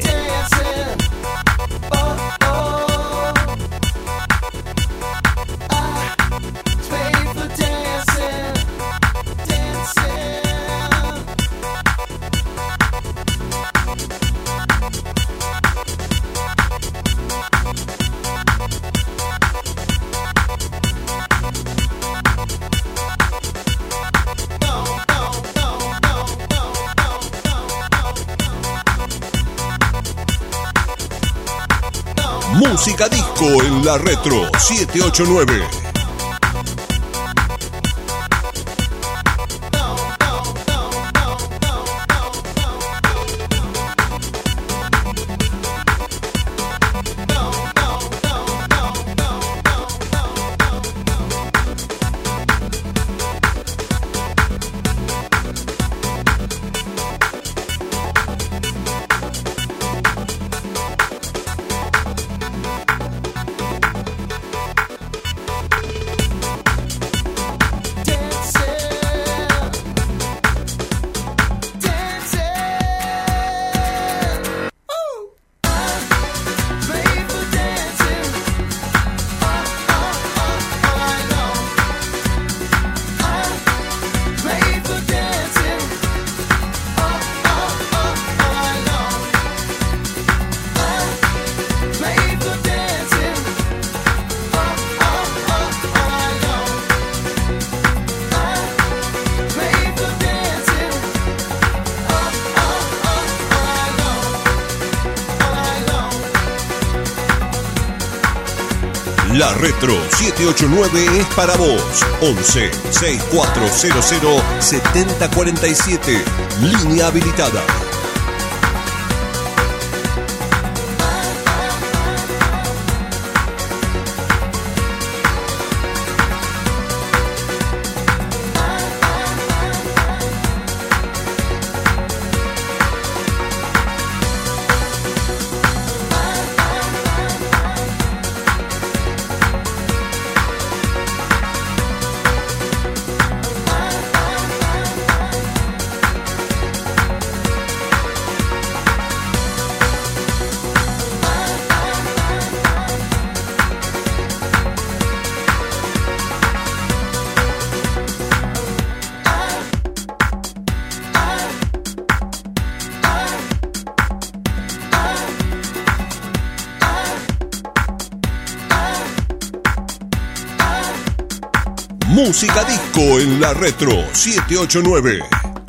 Música disco en la Retro siete ocho nueve. La Retro siete ocho nueve es para vos. once sesenta y cuatro cero cero setenta cuarenta y siete. Línea habilitada. Música disco en la Retro siete ocho nueve.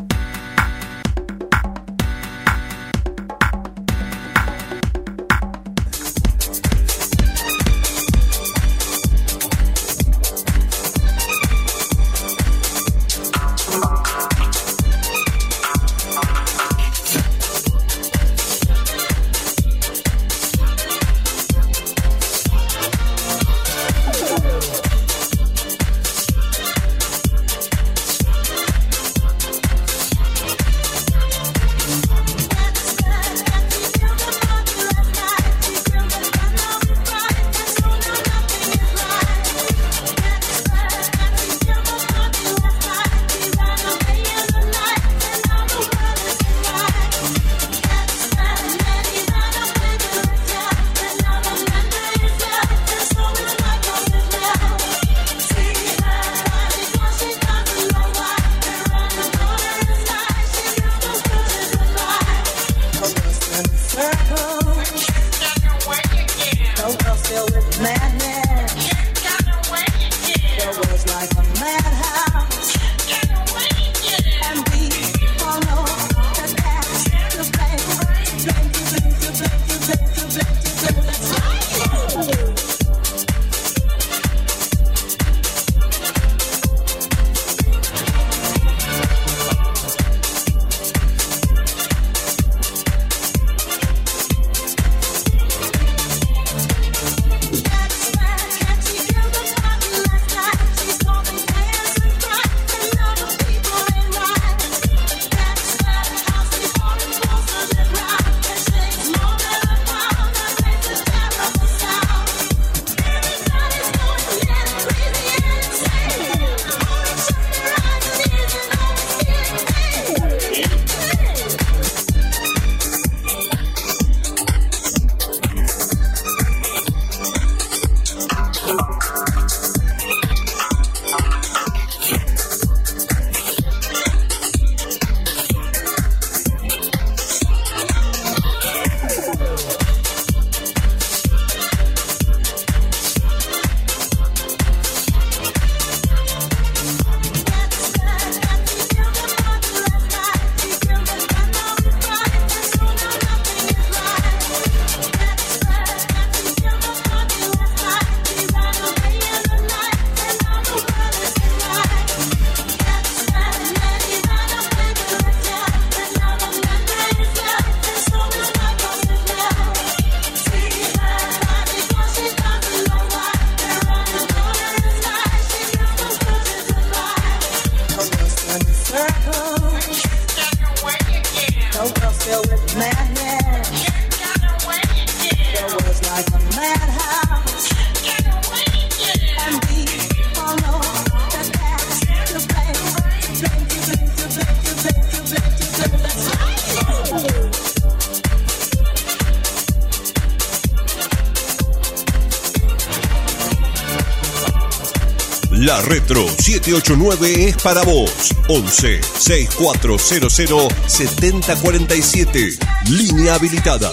La Retro siete ocho nueve es para vos. once, sesenta y cuatro cero cero, setenta cuarenta y siete. Línea habilitada.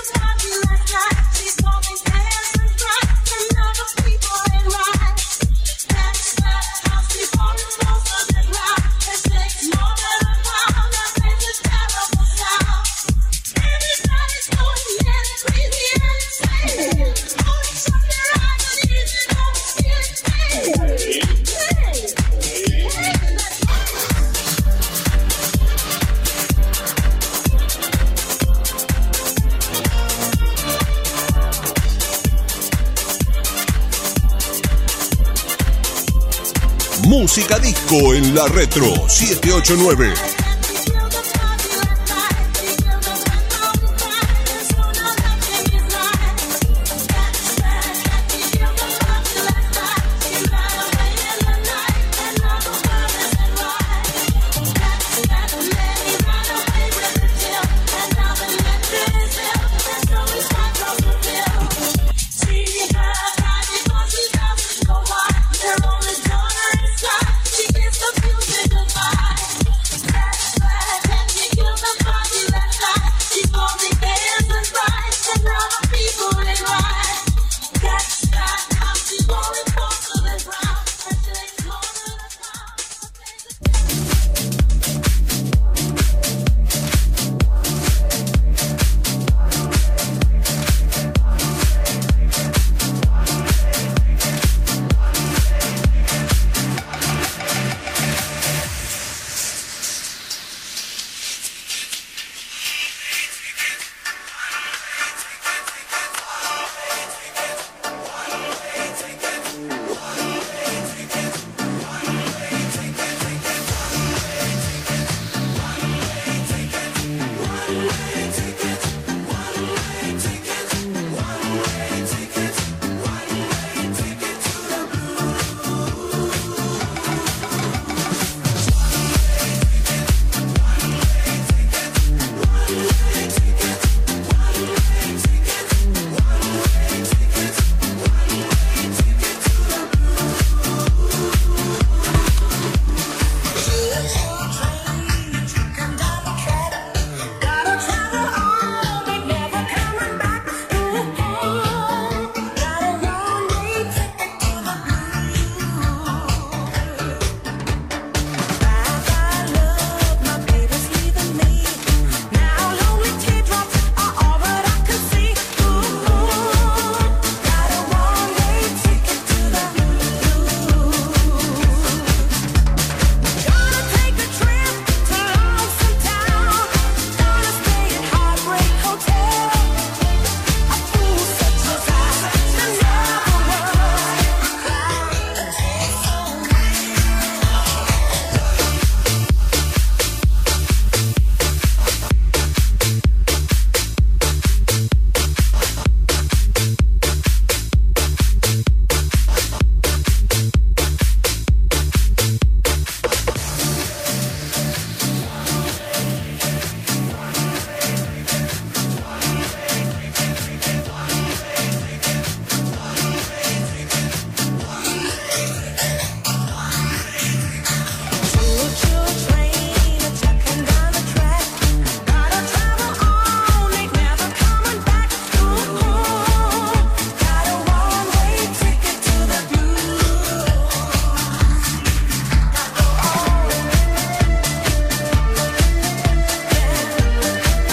Música disco en la Retro siete ocho nueve. She gets the music goodbye.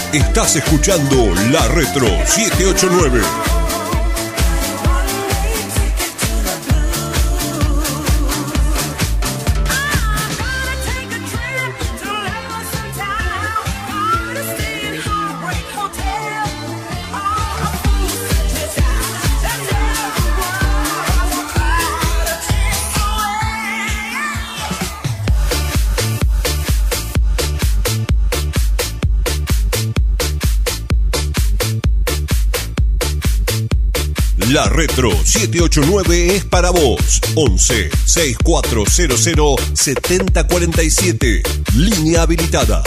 Estás escuchando La Retro siete ocho nueve. La Retro siete ocho nueve es para vos. once sesenta y cuatro cero cero setenta cuarenta y siete. Línea habilitada.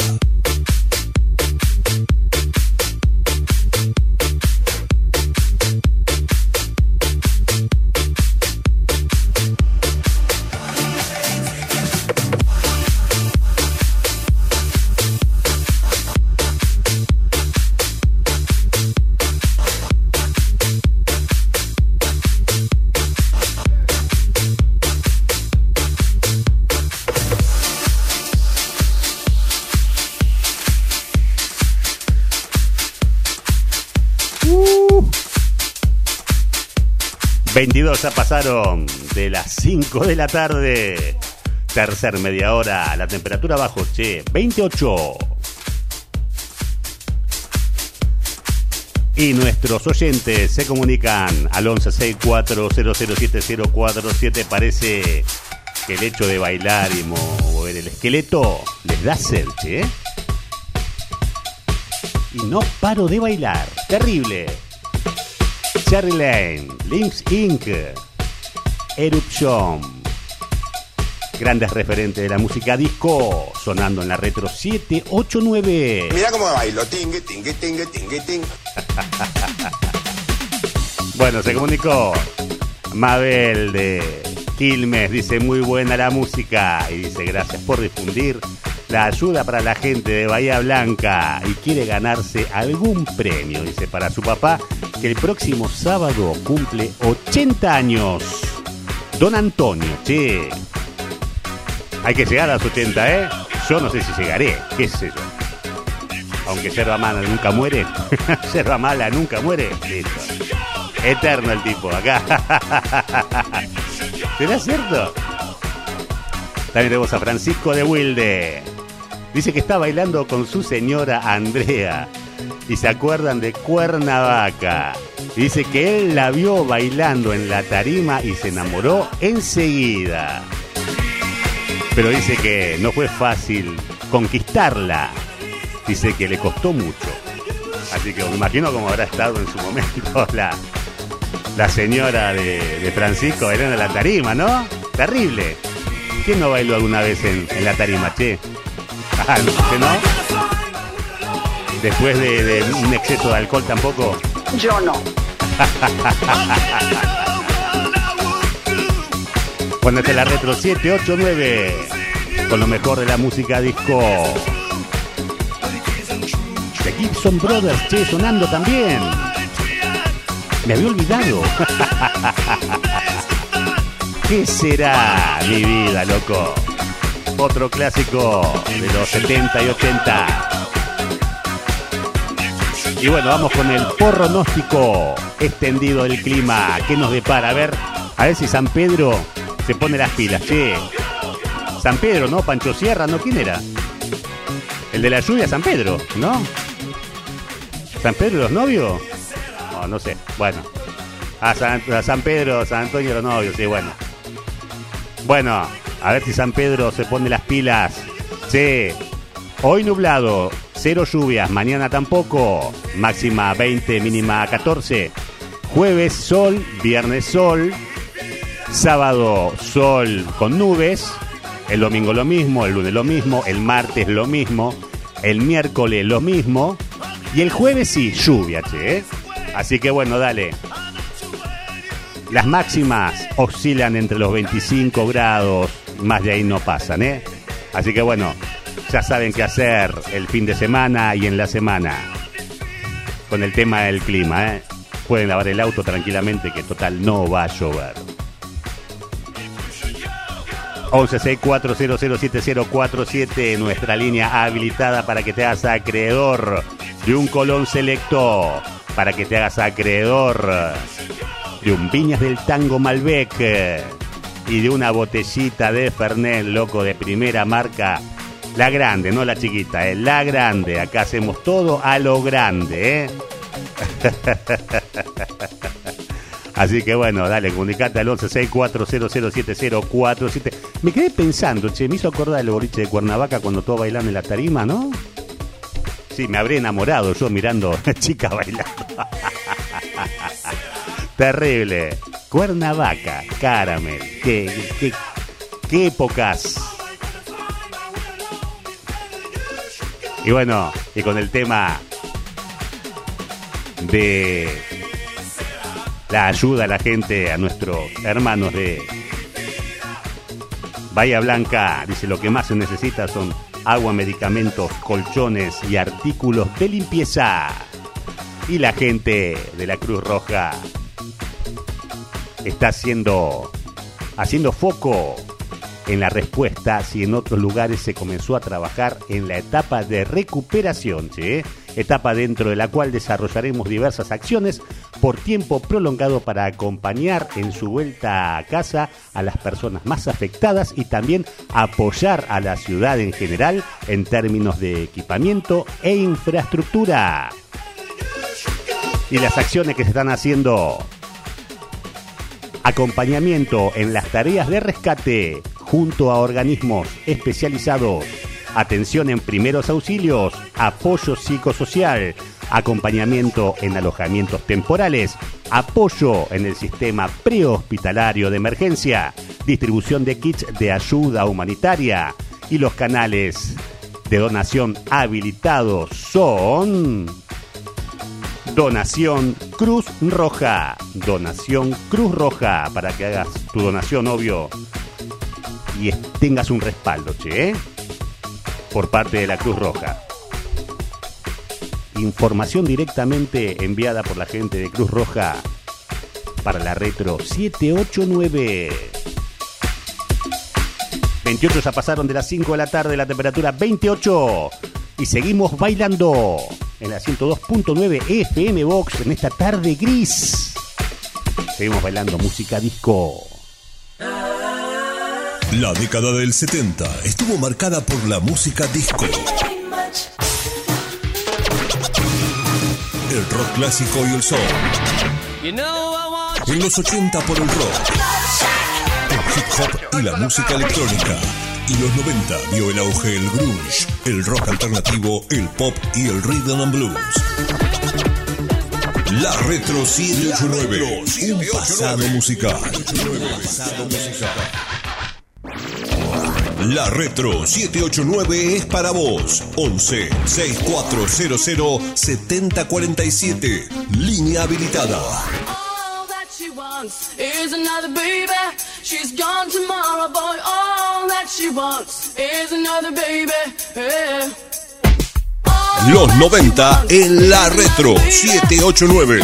veintidós ya pasaron de las cinco de la tarde. Tercer media hora. La temperatura bajo, che, veintiocho. Y nuestros oyentes se comunican al once sesenta y cuatro cero cero siete cero cuatro siete. Parece que el hecho de bailar y mover el esqueleto les da sed, che. Y no paro de bailar. Terrible. Cherry Lane, Lynx incorporated, Eruption. Grandes referentes de la música disco sonando en la Retro siete ocho nueve. Mira cómo bailo. Tingue, tingue, tingue, tingue, tingue. Bueno, se comunicó Mabel de Quilmes. Dice, muy buena la música. Y dice, gracias por difundir la ayuda para la gente de Bahía Blanca. Y quiere ganarse algún premio, dice, para su papá, que el próximo sábado cumple ochenta años. Don Antonio, che. Hay que llegar a los ochenta, ¿eh? Yo no sé si llegaré, qué sé yo. Aunque yerba mala nunca muere. Yerba mala nunca muere. Listo. Eterno el tipo, acá. ¿Será cierto? También tenemos a Francisco de Wilde. Dice que está bailando con su señora Andrea. Y se acuerdan de Cuernavaca. Dice que él la vio bailando en la tarima y se enamoró enseguida. Pero dice que no fue fácil conquistarla. Dice que le costó mucho. Así que me imagino cómo habrá estado en su momento la, la señora de, de Francisco bailando en la tarima, ¿no? Terrible. ¿Quién no bailó alguna vez en, en la tarima, che? Ah, ¿usted no? Después de, de un exceso de alcohol tampoco. Yo no. Cuando esté la Retro siete ocho nueve con lo mejor de la música disco. The Gibson Brothers, che, sonando también. Me había olvidado. ¿Qué será mi vida, loco? Otro clásico de los setenta y ochenta. Y bueno, vamos con el pronóstico extendido del clima. ¿Qué nos depara? A ver, a ver si San Pedro se pone las pilas. Che, San Pedro, ¿no? Pancho Sierra, ¿no? ¿Quién era? El de la lluvia, San Pedro, ¿no? ¿San Pedro y los novios? No, no sé. Bueno. A San, a San Pedro, San Antonio y los novios, sí, bueno. Bueno, a ver si San Pedro se pone las pilas. Che, hoy nublado, cero lluvias, mañana tampoco. Máxima veinte, mínima catorce. Jueves sol, viernes sol. Sábado sol con nubes. El domingo lo mismo, el lunes lo mismo, el martes lo mismo, el miércoles lo mismo. Y el jueves sí, lluvia, che, ¿eh? Así que bueno, dale. Las máximas oscilan entre los veinticinco grados, más de ahí no pasan, ¿eh? Así que bueno, ya saben qué hacer el fin de semana y en la semana con el tema del clima, ¿eh? Pueden lavar el auto tranquilamente, que total no va a llover. once sesenta y cuatro cero cero siete cero cuatro siete, nuestra línea habilitada para que te hagas acreedor de un Colón Selecto para que te hagas acreedor de un Viñas del Tango Malbec y de una botellita de Fernet, loco, de primera marca. La grande, no la chiquita, eh, la grande. Acá hacemos todo a lo grande, ¿eh? Así que bueno, dale, comunicate al once sesenta y cuatro cero cero siete cero cuatro siete. Me quedé pensando, che, me hizo acordar el boliche de Cuernavaca cuando todos bailaban en la tarima, ¿no? Sí, me habré enamorado yo mirando a chicas bailando. Terrible. Cuernavaca, Caramel. Qué, qué, qué épocas. Y bueno, y con el tema de la ayuda a la gente, a nuestros hermanos de Bahía Blanca, dice, lo que más se necesita son agua, medicamentos, colchones y artículos de limpieza. Y la gente de la Cruz Roja está haciendo, haciendo foco en la respuesta si en otros lugares se comenzó a trabajar en la etapa de recuperación, ¿sí? Etapa dentro de la cual desarrollaremos diversas acciones por tiempo prolongado para acompañar en su vuelta a casa a las personas más afectadas y también apoyar a la ciudad en general en términos de equipamiento e infraestructura. Y las acciones que se están haciendo: acompañamiento en las tareas de rescate junto a organismos especializados, atención en primeros auxilios, apoyo psicosocial, acompañamiento en alojamientos temporales, apoyo en el sistema prehospitalario de emergencia, distribución de kits de ayuda humanitaria. Y los canales de donación habilitados son Donación Cruz Roja. Donación Cruz Roja, para que hagas tu donación, obvio, y tengas un respaldo, che, ¿eh? Por parte de la Cruz Roja. Información directamente enviada por la gente de Cruz Roja para la Retro siete ocho nueve. veintiocho ya pasaron de las cinco de la tarde, la temperatura veintiocho. Y seguimos bailando en la ciento dos punto nueve F M Box en esta tarde gris. Seguimos bailando música disco. La década del setenta estuvo marcada por la música disco. El rock clásico y el soul. En los ochenta por el rock, el hip hop y la música electrónica. Y los noventa vio el auge del grunge, el rock alternativo, el pop y el rhythm and blues. La Retro siete ocho nueve, un pasado musical. La Retro siete ocho nueve es para vos. once sesenta y cuatro cero cero setenta cuarenta y siete. Línea habilitada. All that she wants is another baby. She's gone tomorrow, boy. All that she wants is another baby. Yeah. Los noventa en la Retro siete ocho nueve.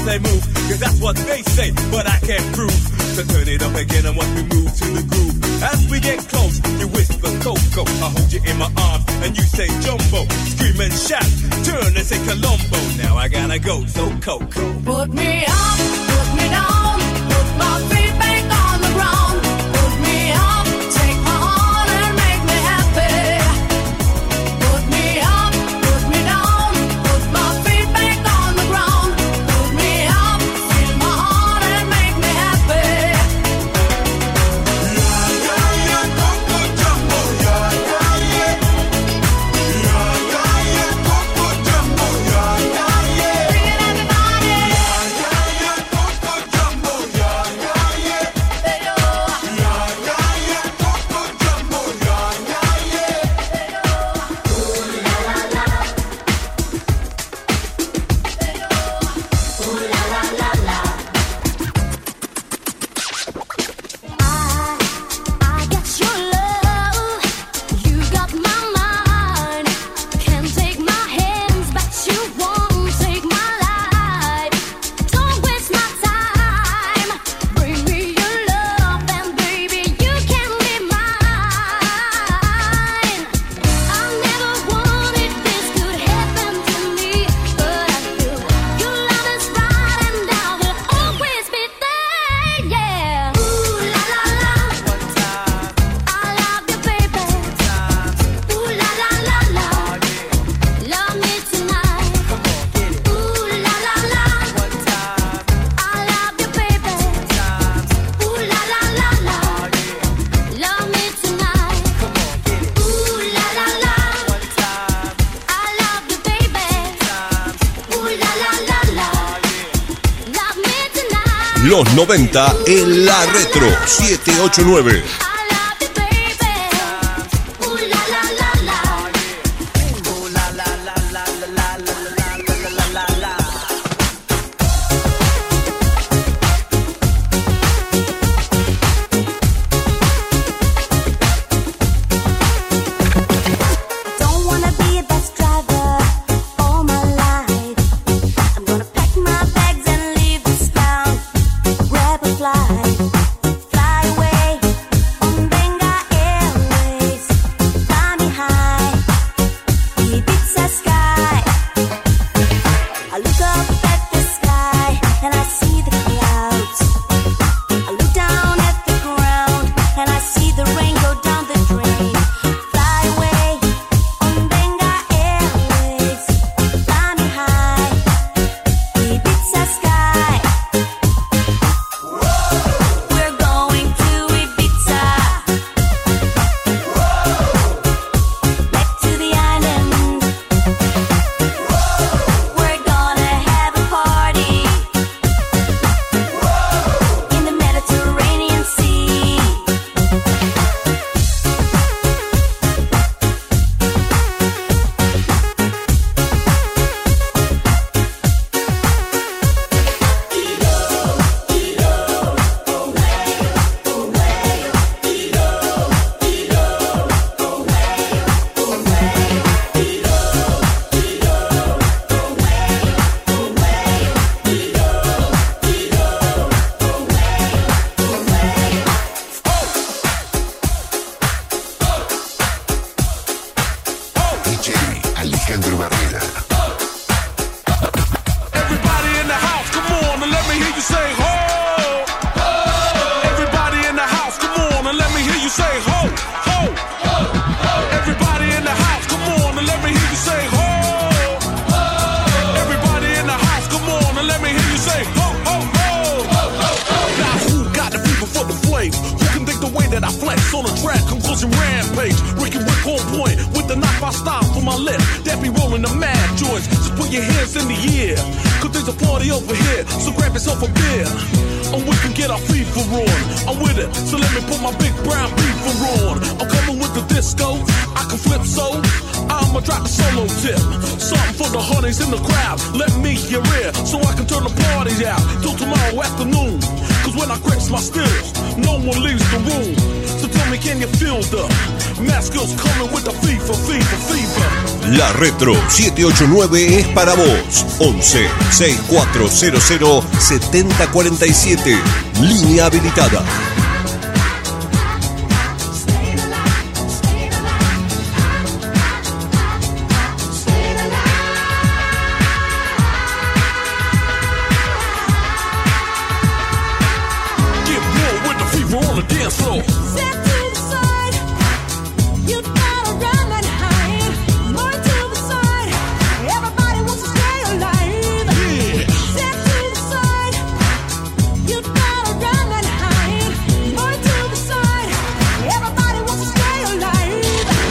say move, cause that's what they say, but I can't prove. So turn it up again and watch me move to the groove. As we get close, you whisper Coco, I hold you in my arms and you say Jumbo. Scream and shout, turn and say Colombo. Now I gotta go, so Coco. Put me up, put me down, put my feet back on the ground. Put me up, take my heart and make me happy. Put me up, put me down, put my feet back on the ground. Put me up, fill my heart and make me happy. Yeah, yeah, yeah, Coco Jumbo, yeah, yeah, yeah. Yeah, yeah, yeah, Coco Jumbo, yeah, yeah, yeah. Bring it everybody. Yeah, yeah, yeah, Coco Jumbo, yeah, yeah, yeah. Yeah, yeah, yeah, Coco Jumbo, yeah, yeah, yeah. Ooh la la la. Ooh la la la la. I got your love, you got my mind. Can't take my hands, but you won't take my life. Don't waste my time. Bring me your love, and baby you can be mine. I never wanted this could happen to me, but I feel your love is right, and I will always be there. Yeah. Ooh la la la. I love you, baby. Ooh la la la la. Love me tonight. Ooh la la la. I love you, baby. Ooh la la la la. Love me tonight. Ooh la la la. I love you, baby. Ooh la la la la. Love me tonight. Los noventa en la Retro siete ocho nueve. Don't wanna be a bus driver all my life. I'm gonna pack my bags and leave this town. Grab a flight, fly away on Benga Airways. Fly me high, Ibiza sky. I look up at the sky and I see the clouds. I look down at the ground and I see the rain go down the drain. Fly away on Benga Airways. Fly me high, Ibiza sky. We're going to Ibiza. Back to the island. We're gonna have a party in the Mediterranean Sea. D J Alejandro Barrera. Everybody in the house, come on and let me hear you say ho. Everybody in the house, come on and let me hear you say ho, ho. Everybody in the house, come on and let me hear you say ho. Everybody in the house, come on and let me hear you say ho, ho, ho. Now who got the fever for the flames? Who can think the way that I flex on a track? Conclusion rampage, Ricky Rick on point with the knife I style for my lip. That be rolling the mad joints. Just put your hands in the air, cause there's a party over here. So grab yourself a beer, and we can get our FIFA on. I'm with it, so let me put my big brown beaver on. I'm coming with the disco, I can flip so. I'ma drop a solo tip, something for the honeys in the crowd. Let me hear it, so I can turn the party out till tomorrow afternoon. Cause when I grips my stills, no one leaves the room. So tell me, can you feel the mask girls coming with the fever, fever, fever? La Retro siete ocho nueve es para vos. once, sesenta y cuatro cero cero, setenta cuarenta y siete. Línea habilitada. Get more with the fever on the dance floor. Step to the side, you gotta run and hide. More to the side, everybody wants to stay alive. Step to the side, you gotta run and hide. More to the side, everybody wants to stay alive.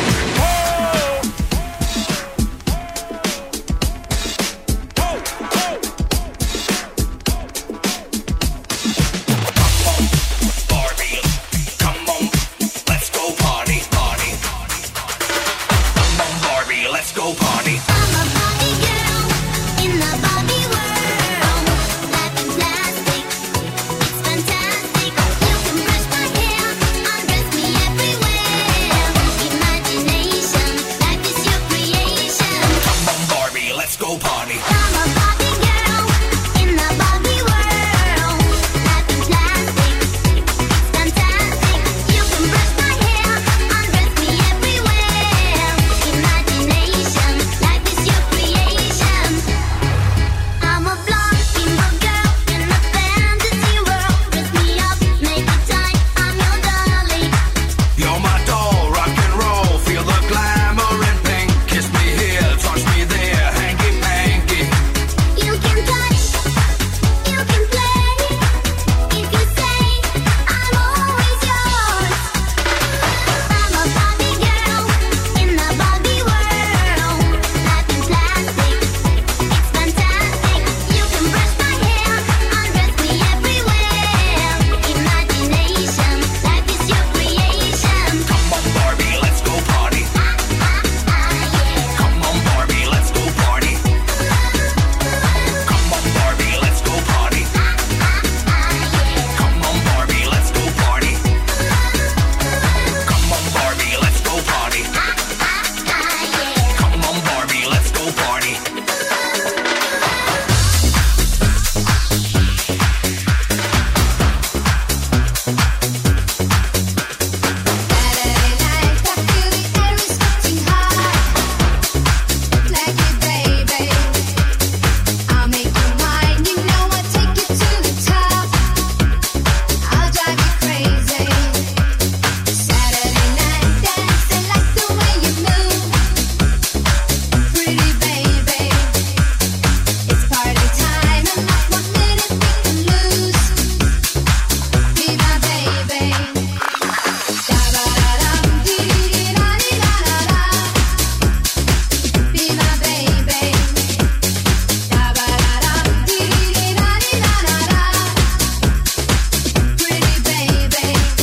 Barbie, come on, let's go party, party. Come on, Barbie, let's go party. I'm a Barbie girl in the Barbie world. Life in plastic, it's fantastic. You can brush my hair, undress me everywhere. Imagination, life is your creation. Come on, Barbie, let's go party. I'm a Barbie girl in the Barbie world. Life in plastic, it's fantastic. You can brush my hair, undress me everywhere. Imagination, life is your creation. I'm a blonde female girl in a fantasy world. Dress me up, make it tight. I'm your darling. You're my doll, rock and roll, feel the glamour and pink. Kiss me here, touch me there, hanky panky. You can touch, you can play. If you say I'm always yours. I'm a Barbie girl in the Barbie world. Life in plastic, it's fantastic. You can brush my hair, undress me everywhere. Imagination, life is your creation. Come on, Barbie, let's go party. Come on, Barbie, let's go party. Come on, Barbie, let's go party. Come on, Barbie, let's go party. Come on, Barbie, let's go party. Come on, Barbie, let's go party. I'll make you mine, you know I'll take you to the top. I'll drive you crazy. Saturday night dance, I like the way you move. Pretty baby, it's party time and not one minute we can lose. Be my baby. Da ba da dum, dee dee da dee da da da. Be my baby. Da ba da dum, dee dee da dee da da da. Pretty baby.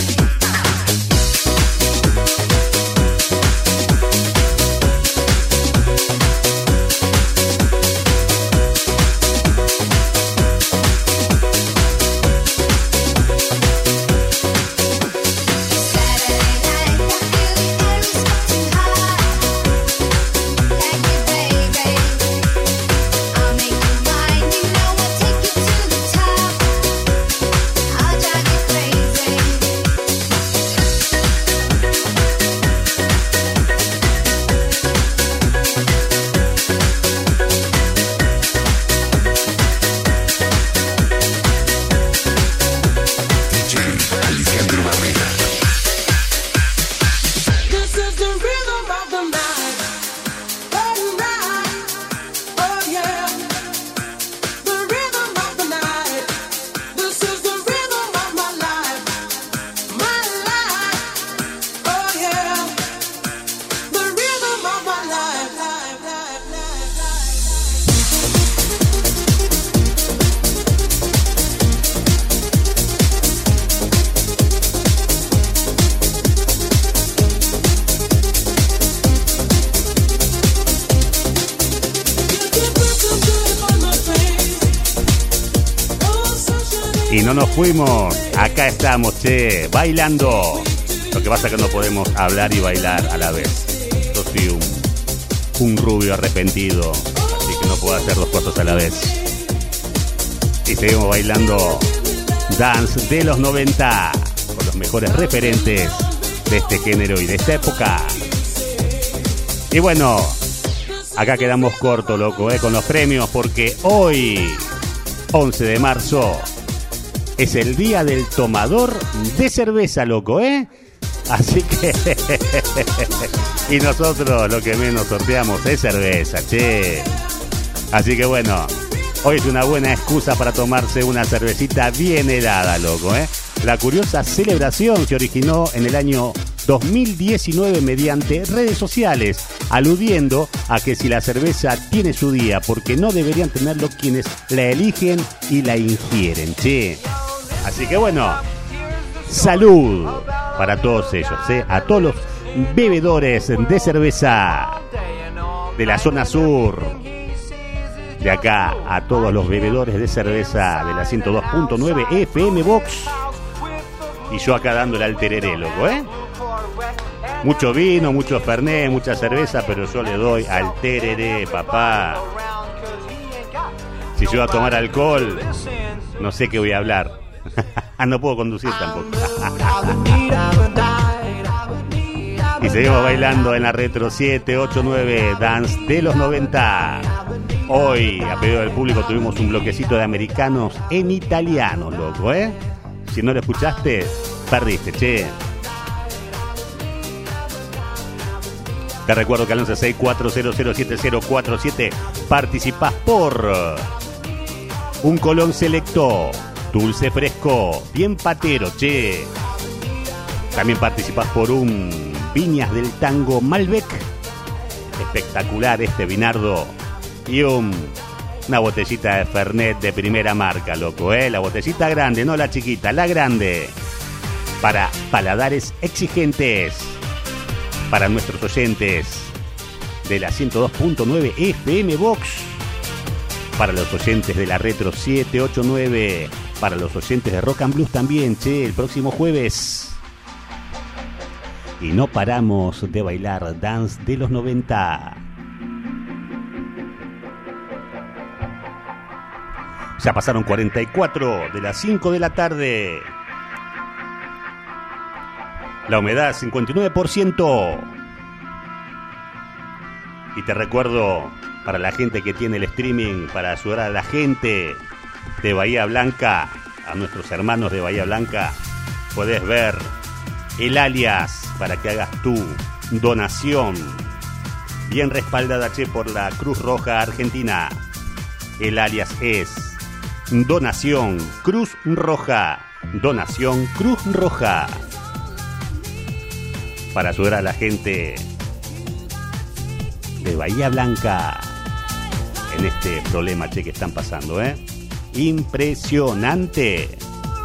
This is the rhythm of the night. Oh, night. Oh, yeah. The rhythm of the night. This is the rhythm of my life. My life. Oh, yeah. The rhythm of my life. Life, life, life, Y no nos fuimos, acá estamos, che, bailando Lo que pasa es que no podemos hablar y bailar a la vez. Yo soy un, un rubio arrepentido, así que no puedo hacer dos cosas a la vez. Y seguimos bailando dance de los noventa con los mejores referentes de este género y de esta época. Y bueno, acá quedamos cortos, loco, eh, con los premios, porque hoy, once de marzo, es el día del tomador de cerveza, loco, ¿eh? Así que... y nosotros lo que menos sorteamos es cerveza, che. Así que bueno, hoy es una buena excusa para tomarse una cervecita bien helada, loco, ¿eh? La curiosa celebración se originó en el año dos mil diecinueve mediante redes sociales, aludiendo a que si la cerveza tiene su día, porque no deberían tenerlo quienes la eligen y la ingieren, che. Así que bueno, salud para todos ellos, ¿eh? A todos los bebedores de cerveza de la zona sur. De acá a todos los bebedores de cerveza de la ciento dos punto nueve F M Box. Y yo acá dándole al tereré, loco, ¿eh? Mucho vino, mucho fernet, mucha cerveza, pero yo le doy al tereré, papá. Si yo voy a tomar alcohol, no sé qué voy a hablar. No puedo conducir tampoco. Y seguimos bailando en la Retro siete ocho nueve Dance de los noventa. Hoy, a pedido del público, tuvimos un bloquecito de americanos en italiano, loco, ¿eh? Si no lo escuchaste, perdiste, che. Te recuerdo que al once seis cuatro cero cero siete cero cuatro siete participás por un Colón Selecto, dulce fresco, bien patero, che. También participás por un Viñas del Tango Malbec, espectacular este vinardo, y un, una botellita de Fernet de primera marca, loco, ¿eh? La botellita grande, no la chiquita, la grande, para paladares exigentes, para nuestros oyentes de la ciento dos punto nueve F M Box, para los oyentes de la Retro siete ocho nueve, para los oyentes de Rock and Blues también, che, el próximo jueves. Y no paramos de bailar dance de los noventa. Ya pasaron cuarenta y cuatro de las cinco de la tarde. La humedad cincuenta y nueve por ciento. Y te recuerdo, para la gente que tiene el streaming, para ayudar a la gente de Bahía Blanca, a nuestros hermanos de Bahía Blanca, podés ver el alias para que hagas tu donación, bien respaldada, che, por la Cruz Roja Argentina. El alias es Donación Cruz Roja. Donación Cruz Roja. Para ayudar a la gente de Bahía Blanca en este problema, che, que están pasando, ¿eh? Impresionante.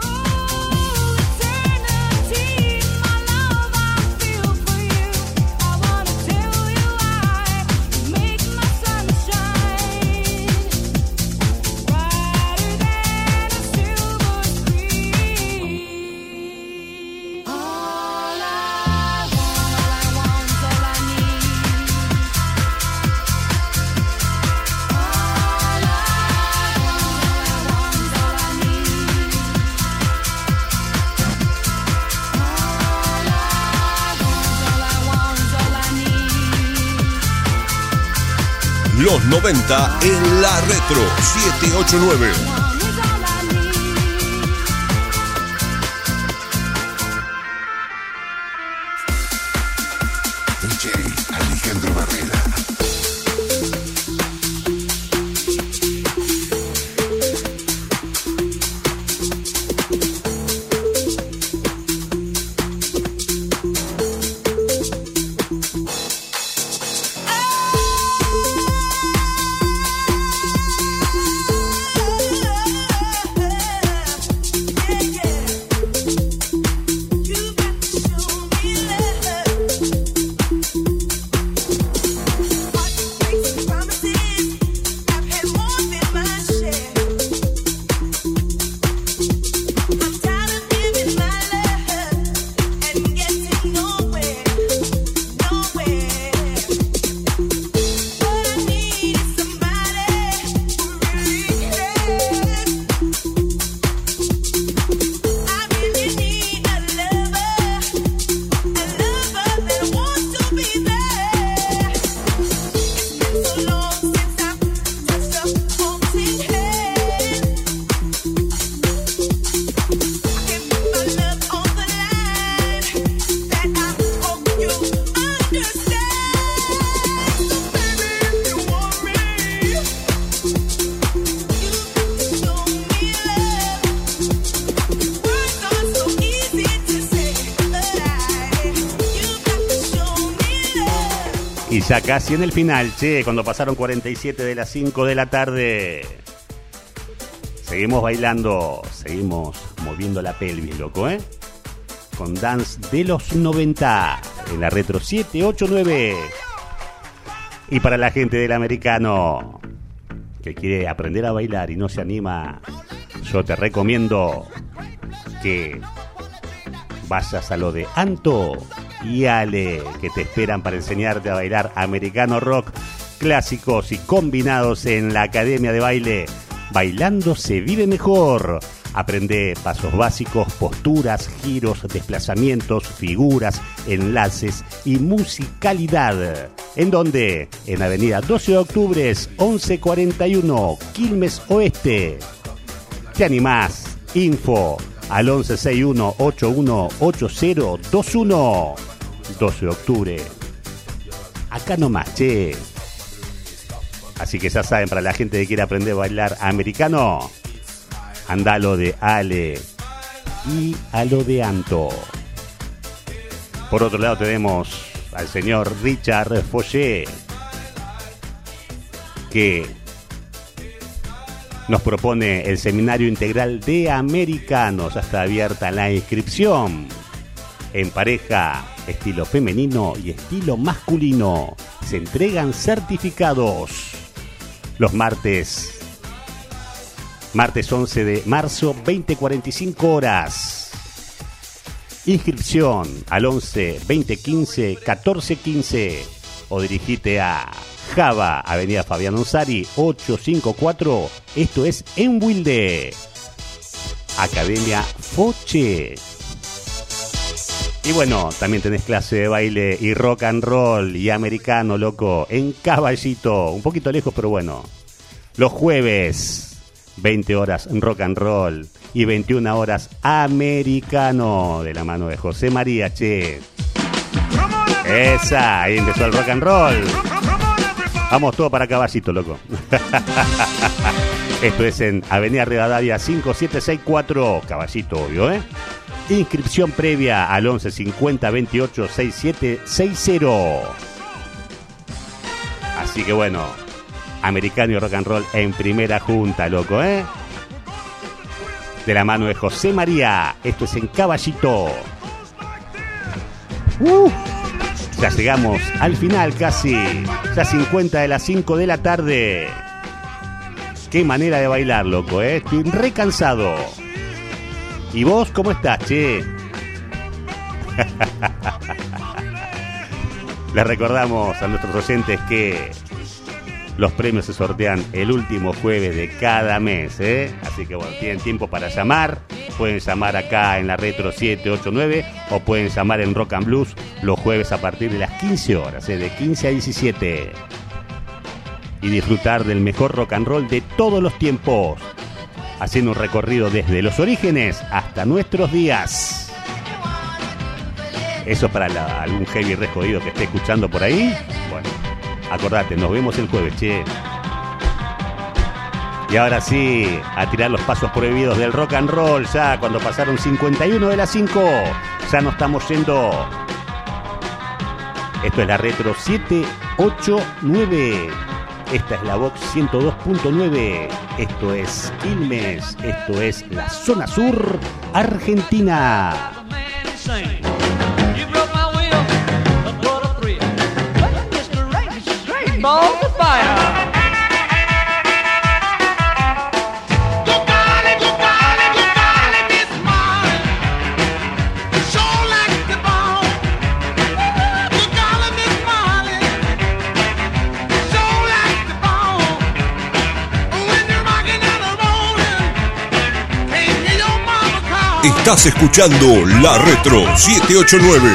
Los noventa en la Retro siete ocho nueve. D J Alejandro Barrera. Oh Y ya casi en el final, che, cuando pasaron cuarenta y siete de las cinco de la tarde. Seguimos bailando, seguimos moviendo la pelvis, loco, ¿eh? Con dance de los noventa en la Retro siete ocho nueve. Y para la gente del americano que quiere aprender a bailar y no se anima, yo te recomiendo que vayas a lo de Anto y Ale, que te esperan para enseñarte a bailar americano rock, clásicos y combinados en la Academia de Baile. Bailando se vive mejor. Aprende pasos básicos, posturas, giros, desplazamientos, figuras, enlaces y musicalidad. ¿En dónde? En Avenida doce de octubre, once cuarenta y uno, Quilmes Oeste. ¿Te animás? Info al once sesenta y uno, ochenta y uno, ochenta veintiuno. doce de octubre. Acá nomás, che. Así que ya saben, para la gente que quiere aprender a bailar americano, anda a lo de Ale y a lo de Anto. Por otro lado tenemos al señor Richard Foyer, que nos propone el seminario integral de americano. Ya está abierta la inscripción. En pareja, estilo femenino y estilo masculino. Se entregan certificados los martes. Martes once de marzo, veinte cuarenta y cinco horas. Inscripción al once, veinte quince, catorce quince. O dirigite a Java, Avenida Fabián Onsari, ochocientos cincuenta y cuatro. Esto es en Wilde. Academia Foche. Y bueno, también tenés clase de baile y rock and roll y americano, loco, en Caballito. Un poquito lejos, pero bueno. Los jueves, veinte horas rock and roll y veintiuna horas americano, de la mano de José María, che. Esa, ahí empezó el rock and roll. Vamos todo para Caballito, loco. Esto es en Avenida Rivadavia cinco siete seis cuatro, Caballito, obvio, ¿eh? Inscripción previa al once cincuenta veintiocho sesenta y siete sesenta. Así que bueno, americano y rock and roll en primera junta, loco, ¿eh? De la mano de José María. Esto es en Caballito. Uh, ya llegamos al final casi. Ya cincuenta de las cinco de la tarde. Qué manera de bailar, loco, ¿eh? Estoy re cansado. ¿Y vos cómo estás, che? Les recordamos a nuestros oyentes que los premios se sortean el último jueves de cada mes, ¿eh? Así que bueno, tienen tiempo para llamar. Pueden llamar acá en la Retro siete ocho nueve o pueden llamar en Rock and Blues los jueves a partir de las quince horas, ¿eh? De quince a diecisiete. Y disfrutar del mejor rock and roll de todos los tiempos, haciendo un recorrido desde los orígenes hasta nuestros días. Eso para la, algún heavy re jodido que esté escuchando por ahí. Bueno, acordate, nos vemos el jueves, che. Y ahora sí, a tirar los pasos prohibidos del rock and roll. Ya cuando pasaron cincuenta y uno de las cinco, ya nos estamos yendo. Esto es la Retro siete ocho nueve. Esta es la Vox ciento dos punto nueve. Esto es Quilmes. Esto es la zona sur argentina. Estás escuchando la Retro siete ocho nueve.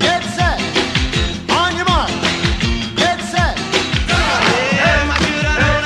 Get set.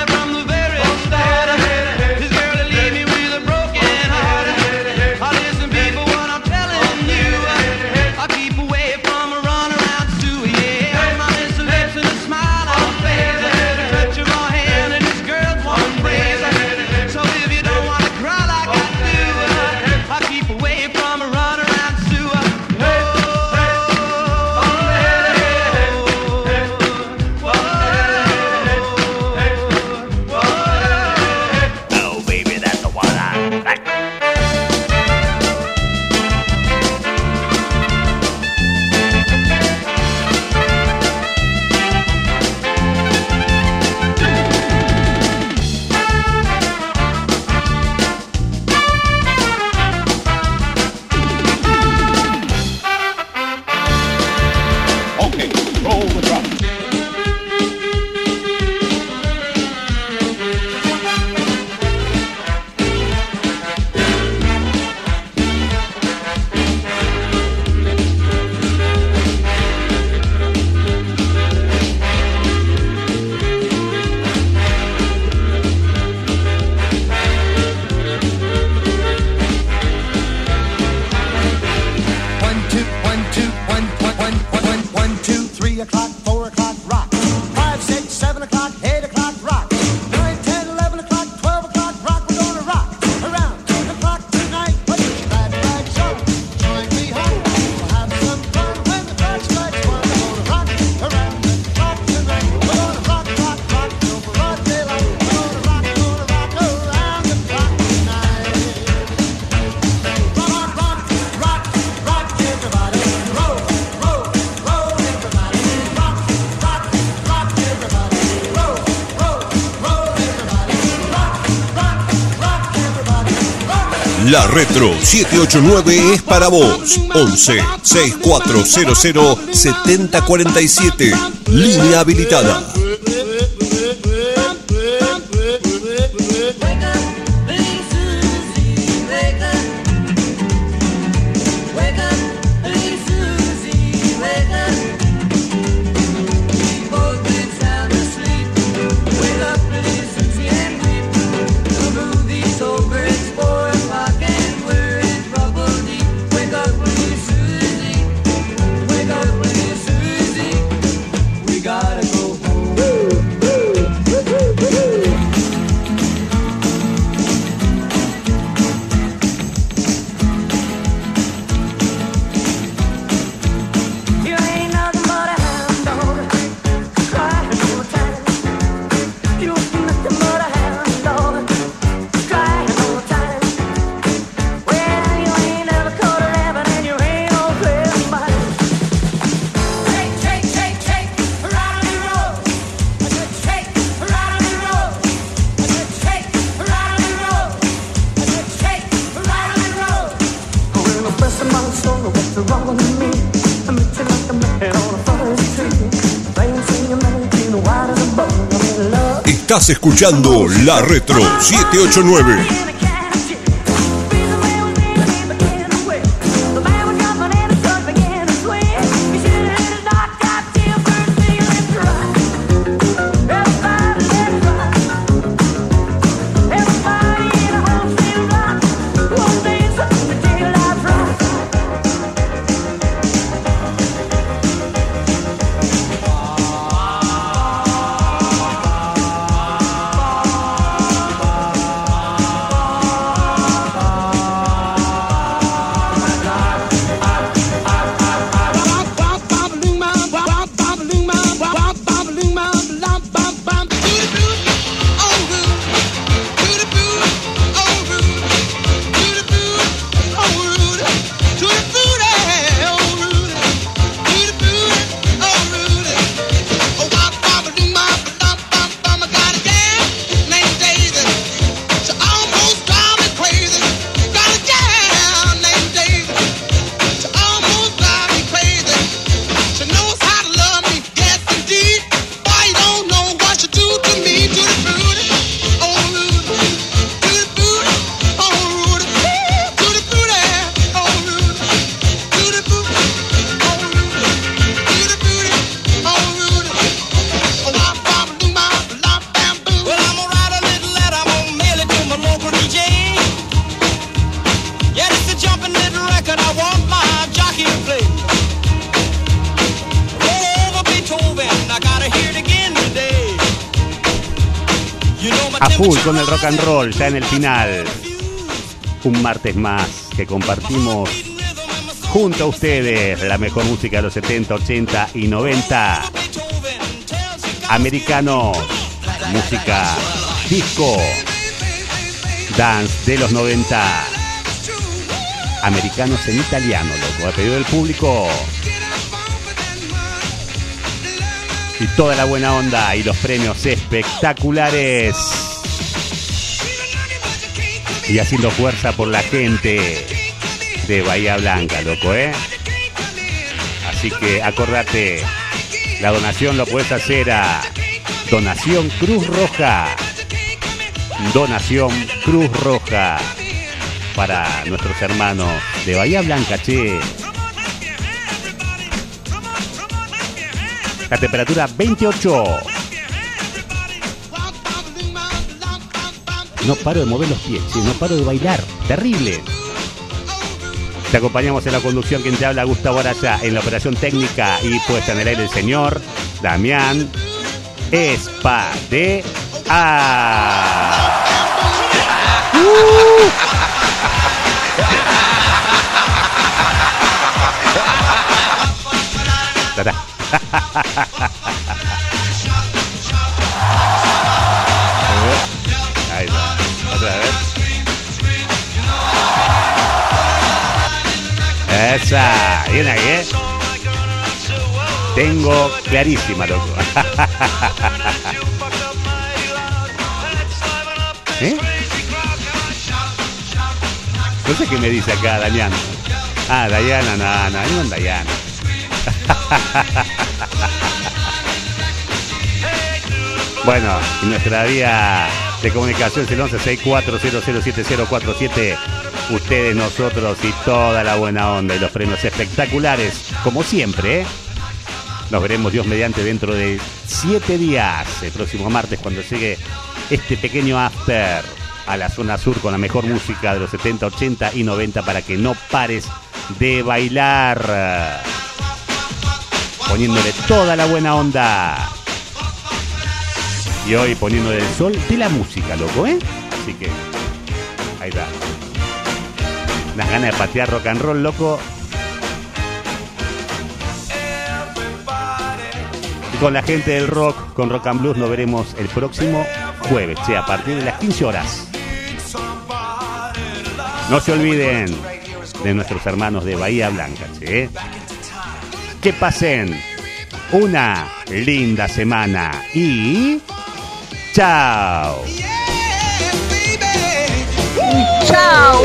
La Retro siete ocho nueve es para vos. once sesenta y cuatro cero cero setenta cuarenta y siete. Línea habilitada. Estás escuchando La Retro siete ocho nueve. A full con el rock and roll, ya en el final. Un martes más que compartimos junto a ustedes la mejor música de los setenta, ochenta y noventa. Americanos, música disco, dance de los noventa. Americanos en italiano, loco, a pedido del público. Y toda la buena onda y los premios espectaculares. Y haciendo fuerza por la gente de Bahía Blanca, loco, ¿eh? Así que acordate, la donación lo puedes hacer a Donación Cruz Roja. Donación Cruz Roja para nuestros hermanos de Bahía Blanca, che. La temperatura veintiocho. No paro de mover los pies, ¿sí? No paro de bailar. Terrible. Te acompañamos en la conducción, quien te habla, Gustavo Araya, en la operación técnica y puesta en el aire el señor Damián Espadea. Uh. Ahí va, otra vez. Esa, bien ahí, ¿eh? Tengo clarísima, loco. ¿Eh? No sé qué me dice acá, Damián. Ah, Dayana, no, no, no, Dayana. Bueno, y nuestra vía de comunicación es el once sesenta y cuatro cero cero siete cero cuatro siete. Ustedes, nosotros y toda la buena onda y los premios espectaculares, como siempre, ¿eh? Nos veremos, Dios mediante, dentro de siete días, el próximo martes, cuando llegue este pequeño after a la zona sur con la mejor música de los setenta, ochenta y noventa para que no pares de bailar, poniéndole toda la buena onda. Y hoy poniéndole el sol de la música, loco, ¿eh? Así que, ahí está. Unas ganas de patear rock and roll, loco. Y con la gente del rock, con Rock and Blues, nos veremos el próximo jueves, che, a partir de las quince horas. No se olviden de nuestros hermanos de Bahía Blanca, che. Que pasen una linda semana y chao. Chao.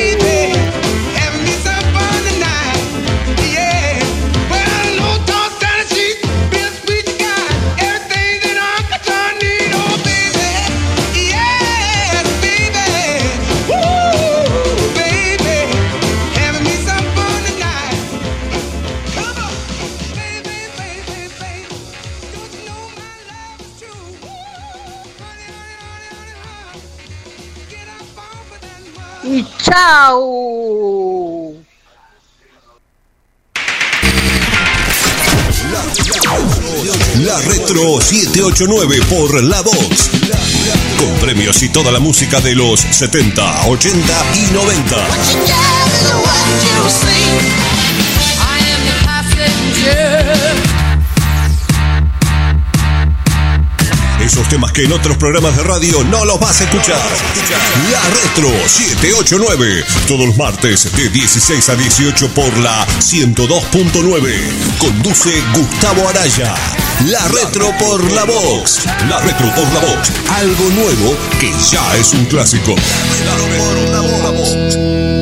Y chao. La Retro setecientos ochenta y nueve por La Vox. Con premios y toda la música de los setenta, ochenta y noventa. Esos temas que en otros programas de radio no los vas a escuchar. La Retro setecientos ochenta y nueve. Todos los martes de dieciséis a dieciocho por la ciento dos punto nueve. Conduce Gustavo Araya. La Retro por La Vox. La Retro por La Vox. Algo nuevo que ya es un clásico. La Retro por La Vox.